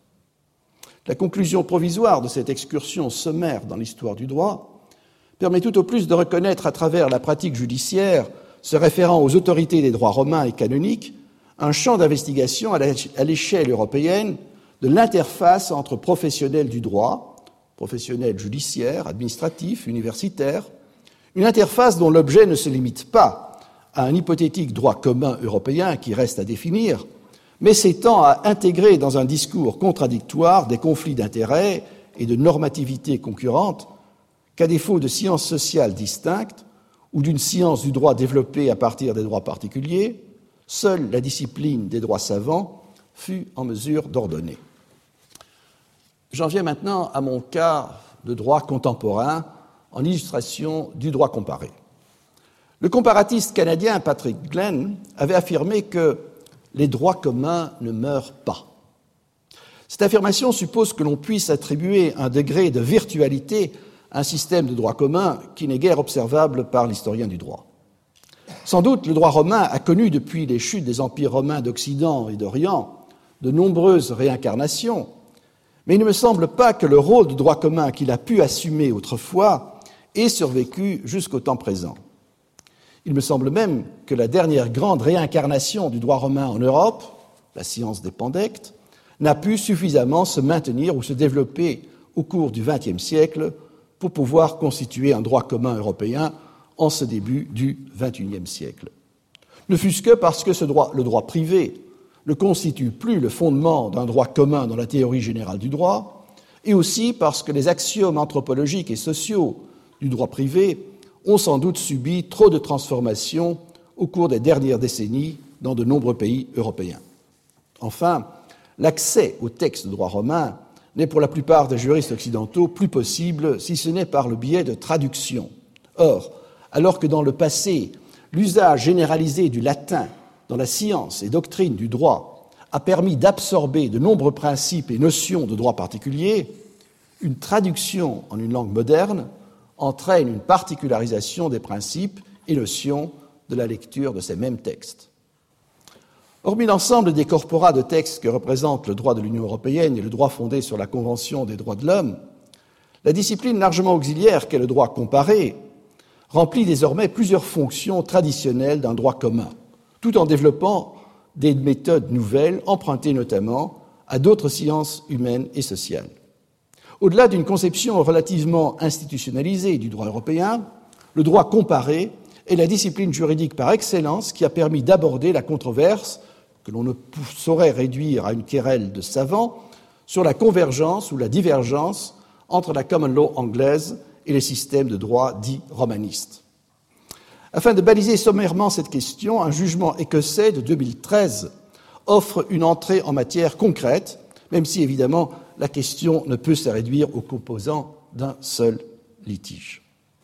La conclusion provisoire de cette excursion sommaire dans l'histoire du droit permet tout au plus de reconnaître à travers la pratique judiciaire se référant aux autorités des droits romains et canoniques un champ d'investigation à l'échelle européenne de l'interface entre professionnels du droit, professionnels judiciaires, administratifs, universitaires, une interface dont l'objet ne se limite pas à un hypothétique droit commun européen qui reste à définir, mais s'étend à intégrer dans un discours contradictoire des conflits d'intérêts et de normativités concurrentes qu'à défaut de sciences sociales distinctes ou d'une science du droit développée à partir des droits particuliers, seule la discipline des droits savants fut en mesure d'ordonner. J'en viens maintenant à mon cas de droit contemporain en illustration du droit comparé. Le comparatiste canadien Patrick Glenn avait affirmé que les droits communs ne meurent pas. Cette affirmation suppose que l'on puisse attribuer un degré de virtualité à un système de droit commun qui n'est guère observable par l'historien du droit. Sans doute, le droit romain a connu depuis les chutes des empires romains d'Occident et d'Orient de nombreuses réincarnations, mais il ne me semble pas que le rôle de droit commun qu'il a pu assumer autrefois ait survécu jusqu'au temps présent. Il me semble même que la dernière grande réincarnation du droit romain en Europe, la science des pandectes, n'a pu suffisamment se maintenir ou se développer au cours du XXe siècle pour pouvoir constituer un droit commun européen en ce début du XXIe siècle. Ne fût-ce que parce que le droit privé ne constitue plus le fondement d'un droit commun dans la théorie générale du droit, et aussi parce que les axiomes anthropologiques et sociaux du droit privé ont sans doute subi trop de transformations au cours des dernières décennies dans de nombreux pays européens. Enfin, l'accès aux textes de droit romain n'est pour la plupart des juristes occidentaux plus possible si ce n'est par le biais de traductions. Or, alors que dans le passé, l'usage généralisé du latin dans la science et doctrine du droit a permis d'absorber de nombreux principes et notions de droit particulier, une traduction en une langue moderne entraîne une particularisation des principes et notions de la lecture de ces mêmes textes. Hormis l'ensemble des corporats de textes que représentent le droit de l'Union européenne et le droit fondé sur la Convention des droits de l'homme, la discipline largement auxiliaire qu'est le droit comparé remplit désormais plusieurs fonctions traditionnelles d'un droit commun, tout en développant des méthodes nouvelles empruntées notamment à d'autres sciences humaines et sociales. Au-delà d'une conception relativement institutionnalisée du droit européen, le droit comparé est la discipline juridique par excellence qui a permis d'aborder la controverse que l'on ne saurait réduire à une querelle de savants sur la convergence ou la divergence entre la common law anglaise et les systèmes de droit dits romanistes. Afin de baliser sommairement cette question, un jugement écossais de 2013 offre une entrée en matière concrète, même si évidemment la question ne peut se réduire aux composants d'un seul litige.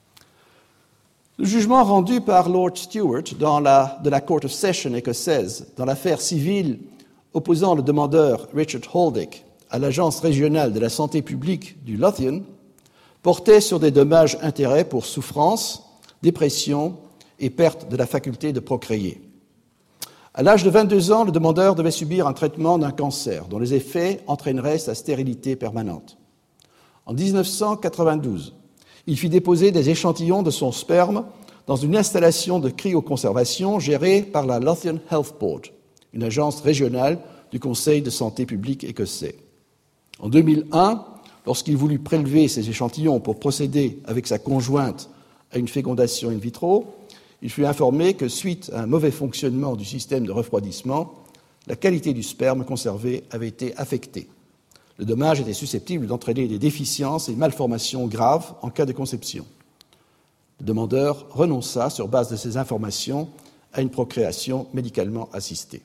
Le jugement rendu par Lord Stewart de la Court of Session écossaise dans l'affaire civile opposant le demandeur Richard Holdick à l'Agence régionale de la santé publique du Lothian portait sur des dommages-intérêts pour souffrance, dépression et perte de la faculté de procréer. À l'âge de 22 ans, le demandeur devait subir un traitement d'un cancer dont les effets entraîneraient sa stérilité permanente. En 1992, il fit déposer des échantillons de son sperme dans une installation de cryoconservation gérée par la Lothian Health Board, une agence régionale du Conseil de santé publique écossais. En 2001, lorsqu'il voulut prélever ces échantillons pour procéder avec sa conjointe à une fécondation in vitro, il fut informé que, suite à un mauvais fonctionnement du système de refroidissement, la qualité du sperme conservé avait été affectée. Le dommage était susceptible d'entraîner des déficiences et malformations graves en cas de conception. Le demandeur renonça, sur base de ces informations, à une procréation médicalement assistée.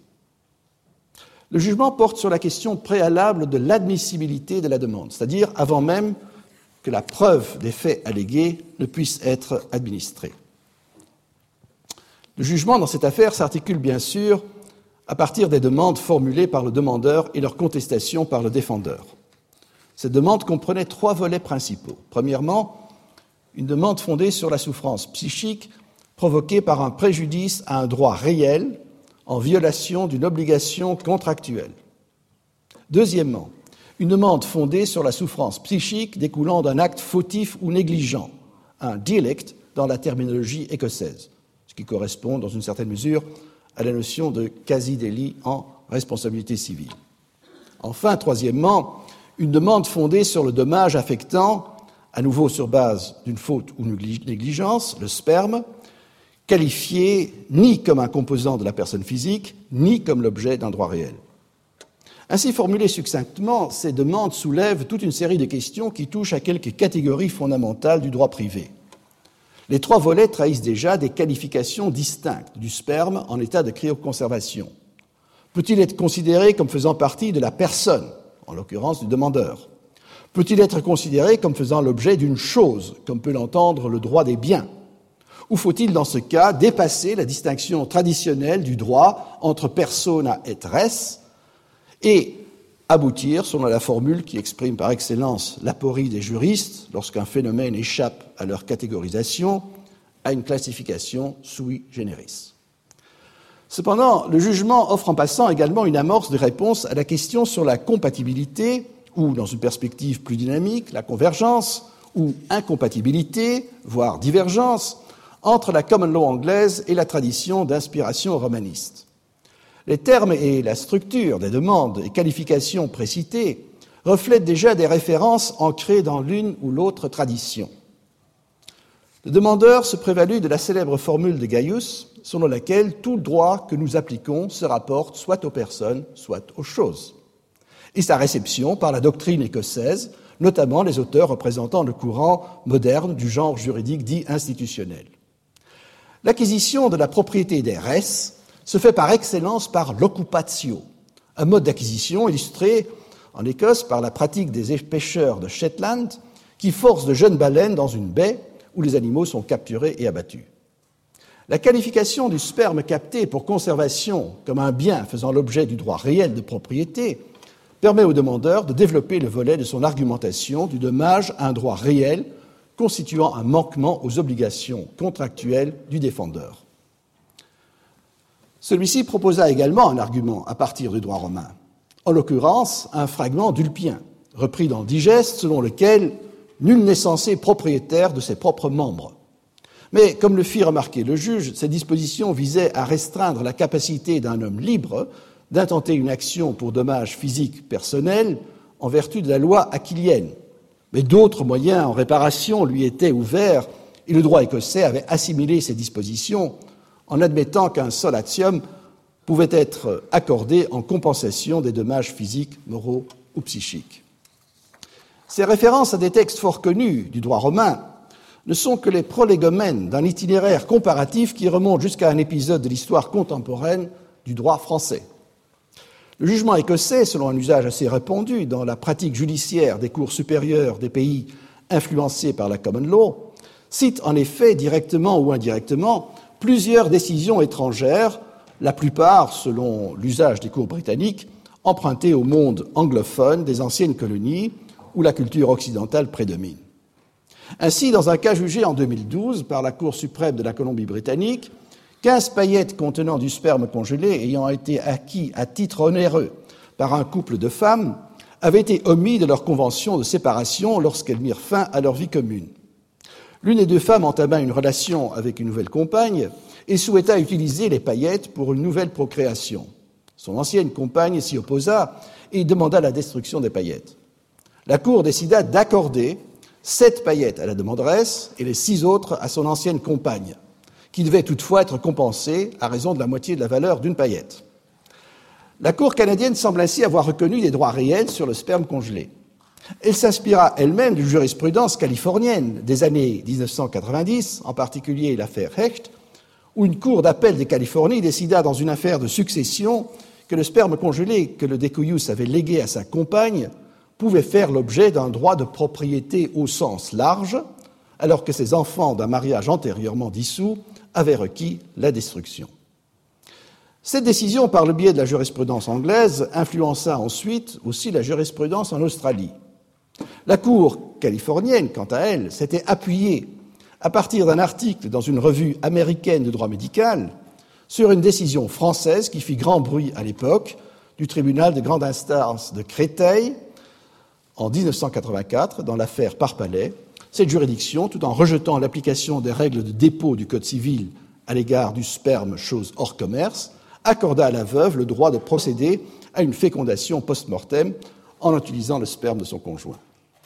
Le jugement porte sur la question préalable de l'admissibilité de la demande, c'est-à-dire avant même que la preuve des faits allégués ne puisse être administrée. Le jugement dans cette affaire s'articule bien sûr à partir des demandes formulées par le demandeur et leur contestation par le défendeur. Cette demande comprenait 3 volets principaux. Premièrement, une demande fondée sur la souffrance psychique provoquée par un préjudice à un droit réel en violation d'une obligation contractuelle. Deuxièmement, une demande fondée sur la souffrance psychique découlant d'un acte fautif ou négligent, un delict dans la terminologie écossaise, ce qui correspond dans une certaine mesure à la notion de quasi-délit en responsabilité civile. Enfin, troisièmement, une demande fondée sur le dommage affectant, à nouveau sur base d'une faute ou négligence, le sperme, qualifié ni comme un composant de la personne physique, ni comme l'objet d'un droit réel. Ainsi formulées succinctement, ces demandes soulèvent toute une série de questions qui touchent à quelques catégories fondamentales du droit privé. Les 3 volets trahissent déjà des qualifications distinctes du sperme en état de cryoconservation. Peut-il être considéré comme faisant partie de la personne, en l'occurrence du demandeur? Peut-il être considéré comme faisant l'objet d'une chose, comme peut l'entendre le droit des biens? Ou faut-il, dans ce cas, dépasser la distinction traditionnelle du droit entre persona et res et aboutir, selon la formule qui exprime par excellence l'aporie des juristes, lorsqu'un phénomène échappe à leur catégorisation, à une classification sui generis. Cependant, le jugement offre en passant également une amorce de réponse à la question sur la compatibilité, ou, dans une perspective plus dynamique, la convergence, ou incompatibilité, voire divergence, entre la common law anglaise et la tradition d'inspiration romaniste. Les termes et la structure des demandes et qualifications précitées reflètent déjà des références ancrées dans l'une ou l'autre tradition. Le demandeur se prévalut de la célèbre formule de Gaius, selon laquelle tout droit que nous appliquons se rapporte soit aux personnes, soit aux choses, et sa réception par la doctrine écossaise, notamment les auteurs représentant le courant moderne du genre juridique dit institutionnel. L'acquisition de la propriété des res se fait par excellence par l'occupatio, un mode d'acquisition illustré en Écosse par la pratique des pêcheurs de Shetland qui forcent de jeunes baleines dans une baie où les animaux sont capturés et abattus. La qualification du sperme capté pour conservation comme un bien faisant l'objet du droit réel de propriété permet au demandeur de développer le volet de son argumentation du dommage à un droit réel constituant un manquement aux obligations contractuelles du défendeur. Celui-ci proposa également un argument à partir du droit romain, en l'occurrence un fragment d'Ulpien, repris dans le Digeste, selon lequel nul n'est censé propriétaire de ses propres membres. Mais, comme le fit remarquer le juge, ces dispositions visaient à restreindre la capacité d'un homme libre d'intenter une action pour dommage physique personnel en vertu de la loi aquilienne. Mais d'autres moyens en réparation lui étaient ouverts et le droit écossais avait assimilé ces dispositions en admettant qu'un solatium pouvait être accordé en compensation des dommages physiques, moraux ou psychiques. Ces références à des textes fort connus du droit romain ne sont que les prolégomènes d'un itinéraire comparatif qui remonte jusqu'à un épisode de l'histoire contemporaine du droit français. Le jugement écossais, selon un usage assez répandu dans la pratique judiciaire des cours supérieures des pays influencés par la common law, cite en effet, directement ou indirectement, plusieurs décisions étrangères, la plupart, selon l'usage des cours britanniques, empruntées au monde anglophone des anciennes colonies où la culture occidentale prédomine. Ainsi, dans un cas jugé en 2012 par la Cour suprême de la Colombie-Britannique, 15 paillettes contenant du sperme congelé ayant été acquis à titre onéreux par un couple de femmes avaient été omis de leur convention de séparation lorsqu'elles mirent fin à leur vie commune. L'une des deux femmes entama une relation avec une nouvelle compagne et souhaita utiliser les paillettes pour une nouvelle procréation. Son ancienne compagne s'y opposa et demanda la destruction des paillettes. La Cour décida d'accorder 7 paillettes à la demanderesse et les 6 autres à son ancienne compagne, qui devait toutefois être compensée à raison de la moitié de la valeur d'une paillette. La Cour canadienne semble ainsi avoir reconnu des droits réels sur le sperme congelé. Elle s'inspira elle-même d'une jurisprudence californienne des années 1990, en particulier l'affaire Hecht, où une cour d'appel de Californie décida dans une affaire de succession que le sperme congelé que le décoyus avait légué à sa compagne pouvait faire l'objet d'un droit de propriété au sens large, alors que ses enfants d'un mariage antérieurement dissous avaient requis la destruction. Cette décision, par le biais de la jurisprudence anglaise, influença ensuite aussi la jurisprudence en Australie. La Cour californienne, quant à elle, s'était appuyée, à partir d'un article dans une revue américaine de droit médical, sur une décision française qui fit grand bruit à l'époque du tribunal de grande instance de Créteil, en 1984, dans l'affaire Parpalais. Cette juridiction, tout en rejetant l'application des règles de dépôt du Code civil à l'égard du sperme, chose hors commerce, accorda à la veuve le droit de procéder à une fécondation post-mortem en utilisant le sperme de son conjoint.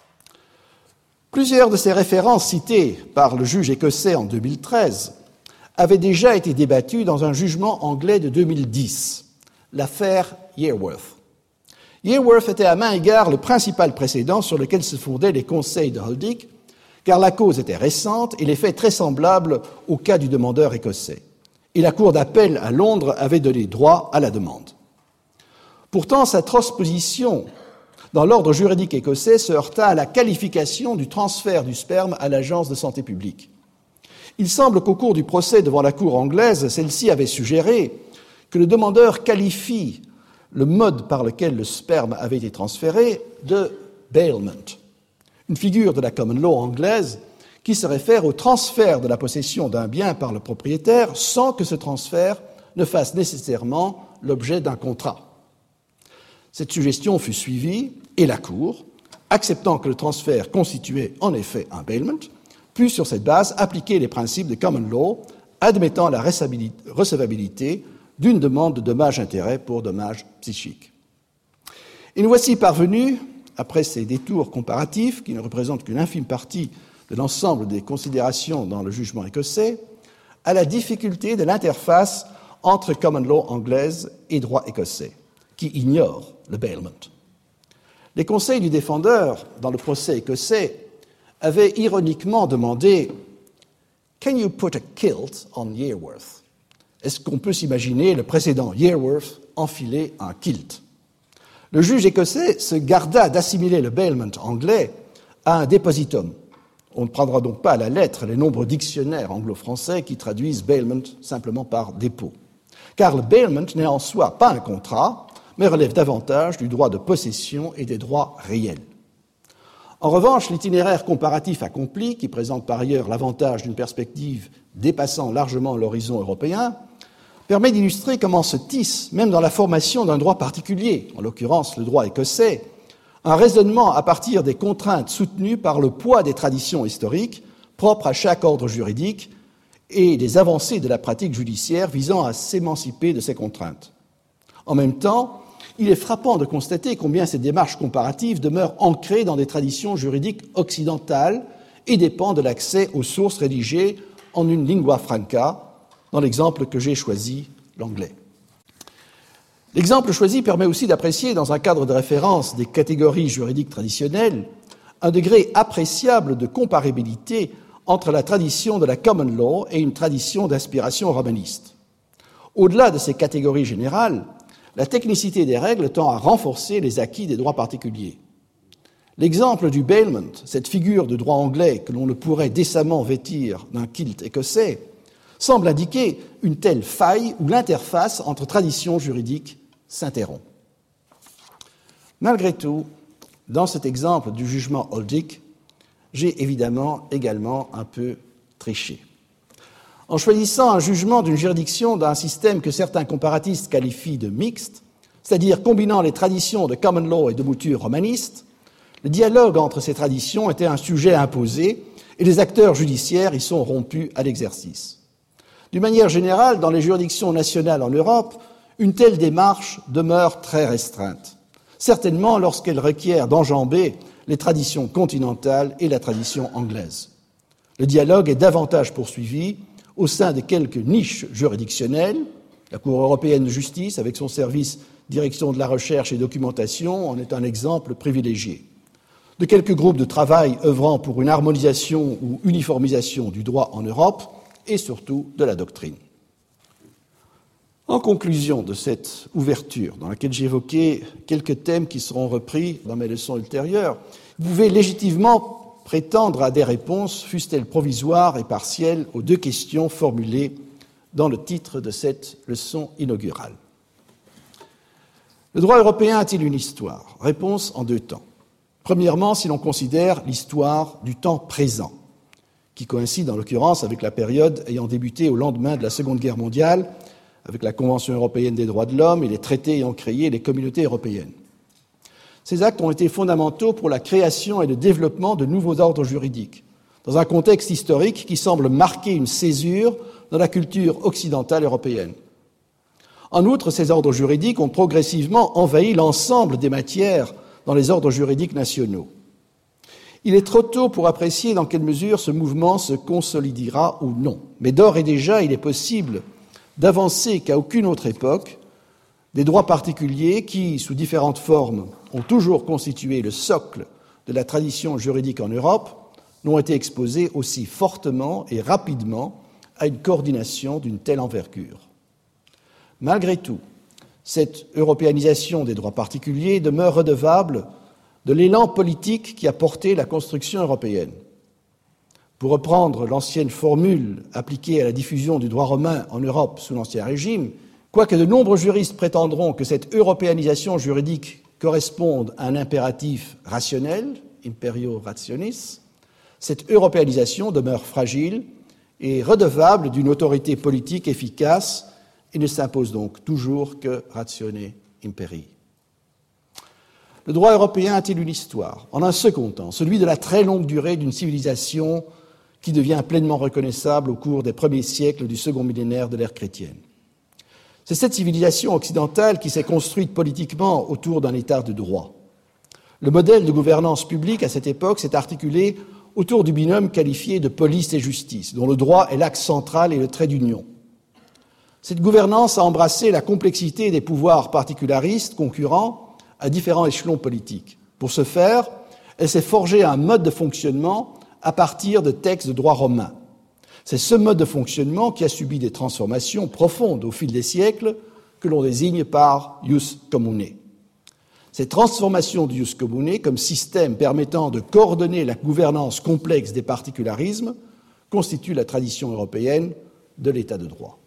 Plusieurs de ces références citées par le juge écossais en 2013 avaient déjà été débattues dans un jugement anglais de 2010, l'affaire Yearworth. Yearworth était à maint égard le principal précédent sur lequel se fondaient les conseils de Holdick, car la cause était récente et les faits très semblables au cas du demandeur écossais. Et la Cour d'appel à Londres avait donné droit à la demande. Pourtant, sa transposition dans l'ordre juridique écossais se heurta à la qualification du transfert du sperme à l'Agence de santé publique. Il semble qu'au cours du procès devant la Cour anglaise, celle-ci avait suggéré que le demandeur qualifie le mode par lequel le sperme avait été transféré de bailment, une figure de la common law anglaise qui se réfère au transfert de la possession d'un bien par le propriétaire sans que ce transfert ne fasse nécessairement l'objet d'un contrat. Cette suggestion fut suivie et la Cour, acceptant que le transfert constituait en effet un bailment, put sur cette base appliquer les principes de common law, admettant la recevabilité d'une demande de dommage-intérêt pour dommage psychique. Et nous voici parvenus, après ces détours comparatifs qui ne représentent qu'une infime partie de l'ensemble des considérations dans le jugement écossais, à la difficulté de l'interface entre common law anglaise et droit écossais, qui ignore le bailment. Les conseils du défendeur, dans le procès écossais, avaient ironiquement demandé « Can you put a kilt on Yearworth ?» Est-ce qu'on peut s'imaginer le précédent Yearworth enfiler un kilt? Le juge écossais se garda d'assimiler le bailment anglais à un depositum, On ne prendra donc pas à la lettre les nombreux dictionnaires anglo-français qui traduisent bailment simplement par dépôt. Car le bailment n'est en soi pas un contrat, mais relève davantage du droit de possession et des droits réels. En revanche, l'itinéraire comparatif accompli, qui présente par ailleurs l'avantage d'une perspective dépassant largement l'horizon européen, permet d'illustrer comment se tisse, même dans la formation d'un droit particulier, en l'occurrence le droit écossais, un raisonnement à partir des contraintes soutenues par le poids des traditions historiques propres à chaque ordre juridique et des avancées de la pratique judiciaire visant à s'émanciper de ces contraintes. En même temps, il est frappant de constater combien ces démarches comparatives demeurent ancrées dans des traditions juridiques occidentales et dépendent de l'accès aux sources rédigées en une lingua franca, dans l'exemple que j'ai choisi, l'anglais. L'exemple choisi permet aussi d'apprécier, dans un cadre de référence des catégories juridiques traditionnelles, un degré appréciable de comparabilité entre la tradition de la common law et une tradition d'inspiration romaniste. Au-delà de ces catégories générales, la technicité des règles tend à renforcer les acquis des droits particuliers. L'exemple du bailment, cette figure de droit anglais que l'on ne pourrait décemment vêtir d'un kilt écossais, semble indiquer une telle faille où l'interface entre traditions juridiques s'interrompt. Malgré tout, dans cet exemple du jugement Holdick, j'ai évidemment également un peu triché. En choisissant un jugement d'une juridiction d'un système que certains comparatistes qualifient de mixte, c'est-à-dire combinant les traditions de common law et de mouture romaniste, le dialogue entre ces traditions était un sujet imposé et les acteurs judiciaires y sont rompus à l'exercice. D'une manière générale, dans les juridictions nationales en Europe, une telle démarche demeure très restreinte, certainement lorsqu'elle requiert d'enjamber les traditions continentales et la tradition anglaise. Le dialogue est davantage poursuivi au sein de quelques niches juridictionnelles. La Cour européenne de justice, avec son service direction de la recherche et documentation, en est un exemple privilégié. De quelques groupes de travail œuvrant pour une harmonisation ou uniformisation du droit en Europe, et surtout de la doctrine. En conclusion de cette ouverture, dans laquelle j'ai évoqué quelques thèmes qui seront repris dans mes leçons ultérieures, vous pouvez légitimement prétendre à des réponses, fussent-elles provisoires et partielles, aux deux questions formulées dans le titre de cette leçon inaugurale. Le droit européen a-t-il une histoire ? Réponse en deux temps. Premièrement, si l'on considère l'histoire du temps présent, qui coïncide en l'occurrence avec la période ayant débuté au lendemain de la Seconde Guerre mondiale, avec la Convention européenne des droits de l'homme et les traités ayant créé les communautés européennes. Ces actes ont été fondamentaux pour la création et le développement de nouveaux ordres juridiques, dans un contexte historique qui semble marquer une césure dans la culture occidentale européenne. En outre, ces ordres juridiques ont progressivement envahi l'ensemble des matières dans les ordres juridiques nationaux. Il est trop tôt pour apprécier dans quelle mesure ce mouvement se consolidera ou non. Mais d'ores et déjà, il est possible d'avancer qu'à aucune autre époque, des droits particuliers qui, sous différentes formes, ont toujours constitué le socle de la tradition juridique en Europe, n'ont été exposés aussi fortement et rapidement à une coordination d'une telle envergure. Malgré tout, cette européanisation des droits particuliers demeure redevable de l'élan politique qui a porté la construction européenne. Pour reprendre l'ancienne formule appliquée à la diffusion du droit romain en Europe sous l'Ancien Régime, quoique de nombreux juristes prétendront que cette européanisation juridique corresponde à un impératif rationnel, imperio rationis, cette européanisation demeure fragile et redevable d'une autorité politique efficace et ne s'impose donc toujours que ratione imperii. Le droit européen a-t-il une histoire ? En un second temps, celui de la très longue durée d'une civilisation qui devient pleinement reconnaissable au cours des premiers siècles du second millénaire de l'ère chrétienne. C'est cette civilisation occidentale qui s'est construite politiquement autour d'un état de droit. Le modèle de gouvernance publique à cette époque s'est articulé autour du binôme qualifié de police et justice, dont le droit est l'axe central et le trait d'union. Cette gouvernance a embrassé la complexité des pouvoirs particularistes concurrents à différents échelons politiques. Pour ce faire, elle s'est forgée un mode de fonctionnement à partir de textes de droit romain. C'est ce mode de fonctionnement qui a subi des transformations profondes au fil des siècles que l'on désigne par ius commune. Cette transformation du jus commune comme système permettant de coordonner la gouvernance complexe des particularismes constitue la tradition européenne de l'état de droit.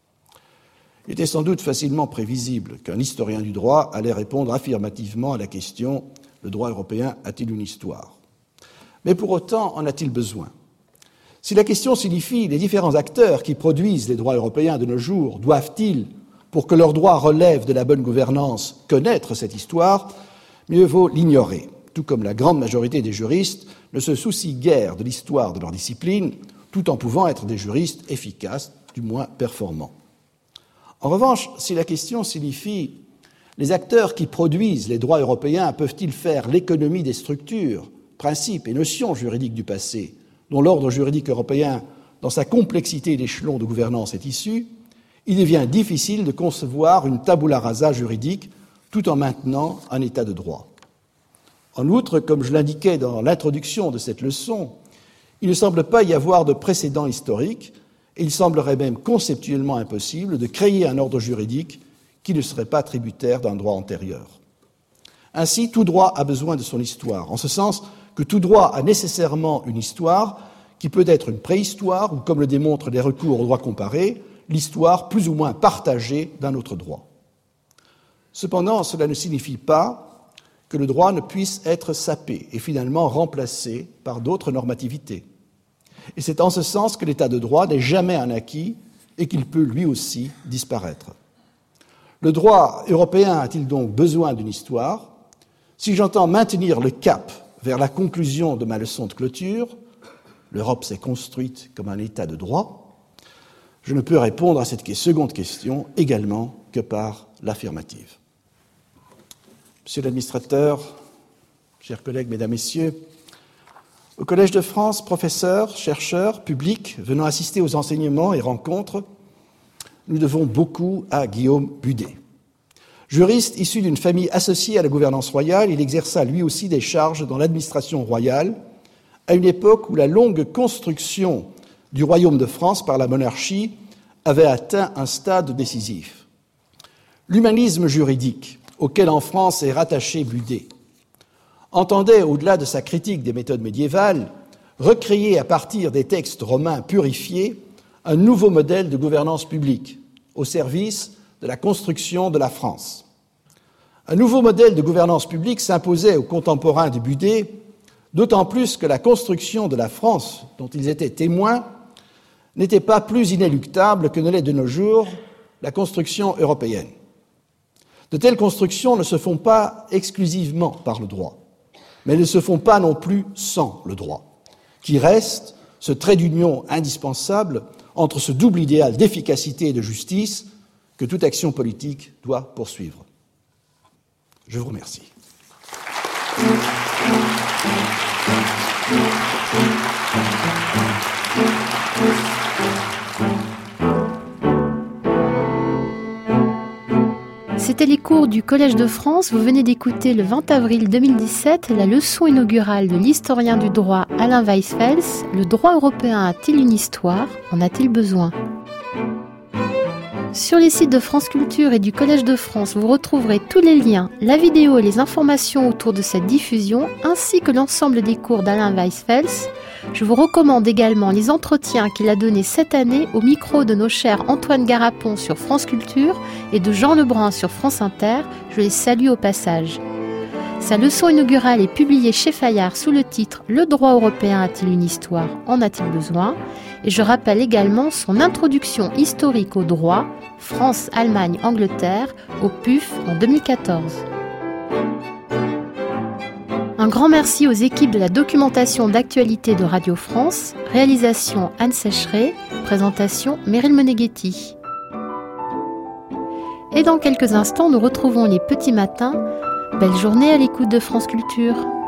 Il était sans doute facilement prévisible qu'un historien du droit allait répondre affirmativement à la question « Le droit européen a-t-il une histoire ?» Mais pour autant, en a-t-il besoin ? Si la question signifie les différents acteurs qui produisent les droits européens de nos jours doivent-ils, pour que leurs droits relèvent de la bonne gouvernance, connaître cette histoire, mieux vaut l'ignorer, tout comme la grande majorité des juristes ne se soucient guère de l'histoire de leur discipline, tout en pouvant être des juristes efficaces, du moins performants. En revanche, si la question signifie les acteurs qui produisent les droits européens peuvent-ils faire l'économie des structures, principes et notions juridiques du passé, dont l'ordre juridique européen, dans sa complexité d'échelons de gouvernance, est issu, il devient difficile de concevoir une tabula rasa juridique tout en maintenant un état de droit. En outre, comme je l'indiquais dans l'introduction de cette leçon, il ne semble pas y avoir de précédent historique et il semblerait même conceptuellement impossible de créer un ordre juridique qui ne serait pas tributaire d'un droit antérieur. Ainsi, tout droit a besoin de son histoire, en ce sens que tout droit a nécessairement une histoire qui peut être une préhistoire ou, comme le démontrent les recours au droit comparé, l'histoire plus ou moins partagée d'un autre droit. Cependant, cela ne signifie pas que le droit ne puisse être sapé et finalement remplacé par d'autres normativités. Et c'est en ce sens que l'état de droit n'est jamais un acquis et qu'il peut lui aussi disparaître. Le droit européen a-t-il donc besoin d'une histoire ? Si j'entends maintenir le cap vers la conclusion de ma leçon de clôture, l'Europe s'est construite comme un état de droit, je ne peux répondre à cette seconde question également que par l'affirmative. Monsieur l'administrateur, chers collègues, mesdames, messieurs, au Collège de France, professeurs, chercheurs, publics venant assister aux enseignements et rencontres, nous devons beaucoup à Guillaume Budet. Juriste issu d'une famille associée à la gouvernance royale, il exerça lui aussi des charges dans l'administration royale à une époque où la longue construction du royaume de France par la monarchie avait atteint un stade décisif. L'humanisme juridique, auquel en France est rattaché Budet, entendait, au-delà de sa critique des méthodes médiévales, recréer à partir des textes romains purifiés un nouveau modèle de gouvernance publique au service de la construction de la France. Un nouveau modèle de gouvernance publique s'imposait aux contemporains de Budet, d'autant plus que la construction de la France, dont ils étaient témoins, n'était pas plus inéluctable que ne l'est de nos jours la construction européenne. De telles constructions ne se font pas exclusivement par le droit, mais ne se font pas non plus sans le droit, qui reste ce trait d'union indispensable entre ce double idéal d'efficacité et de justice que toute action politique doit poursuivre. Je vous remercie. C'était les cours du Collège de France. Vous venez d'écouter le 20 avril 2017 la leçon inaugurale de l'historien du droit Alain Weisfels. Le droit européen a-t-il une histoire ? En a-t-il besoin ? Sur les sites de France Culture et du Collège de France, vous retrouverez tous les liens, la vidéo et les informations autour de cette diffusion, ainsi que l'ensemble des cours d'Alain Weisfels. Je vous recommande également les entretiens qu'il a donnés cette année au micro de nos chers Antoine Garapon sur France Culture et de Jean Lebrun sur France Inter. Je les salue au passage. Sa leçon inaugurale est publiée chez Fayard sous le titre « Le droit européen a-t-il une histoire ? En a-t-il besoin ?» Et je rappelle également son introduction historique au droit, France, Allemagne, Angleterre, au PUF en 2014. Un grand merci aux équipes de la documentation d'actualité de Radio France, réalisation Anne Sécheret, présentation Meryl Meneghetti. Et dans quelques instants, nous retrouvons les petits matins. Belle journée à l'écoute de France Culture.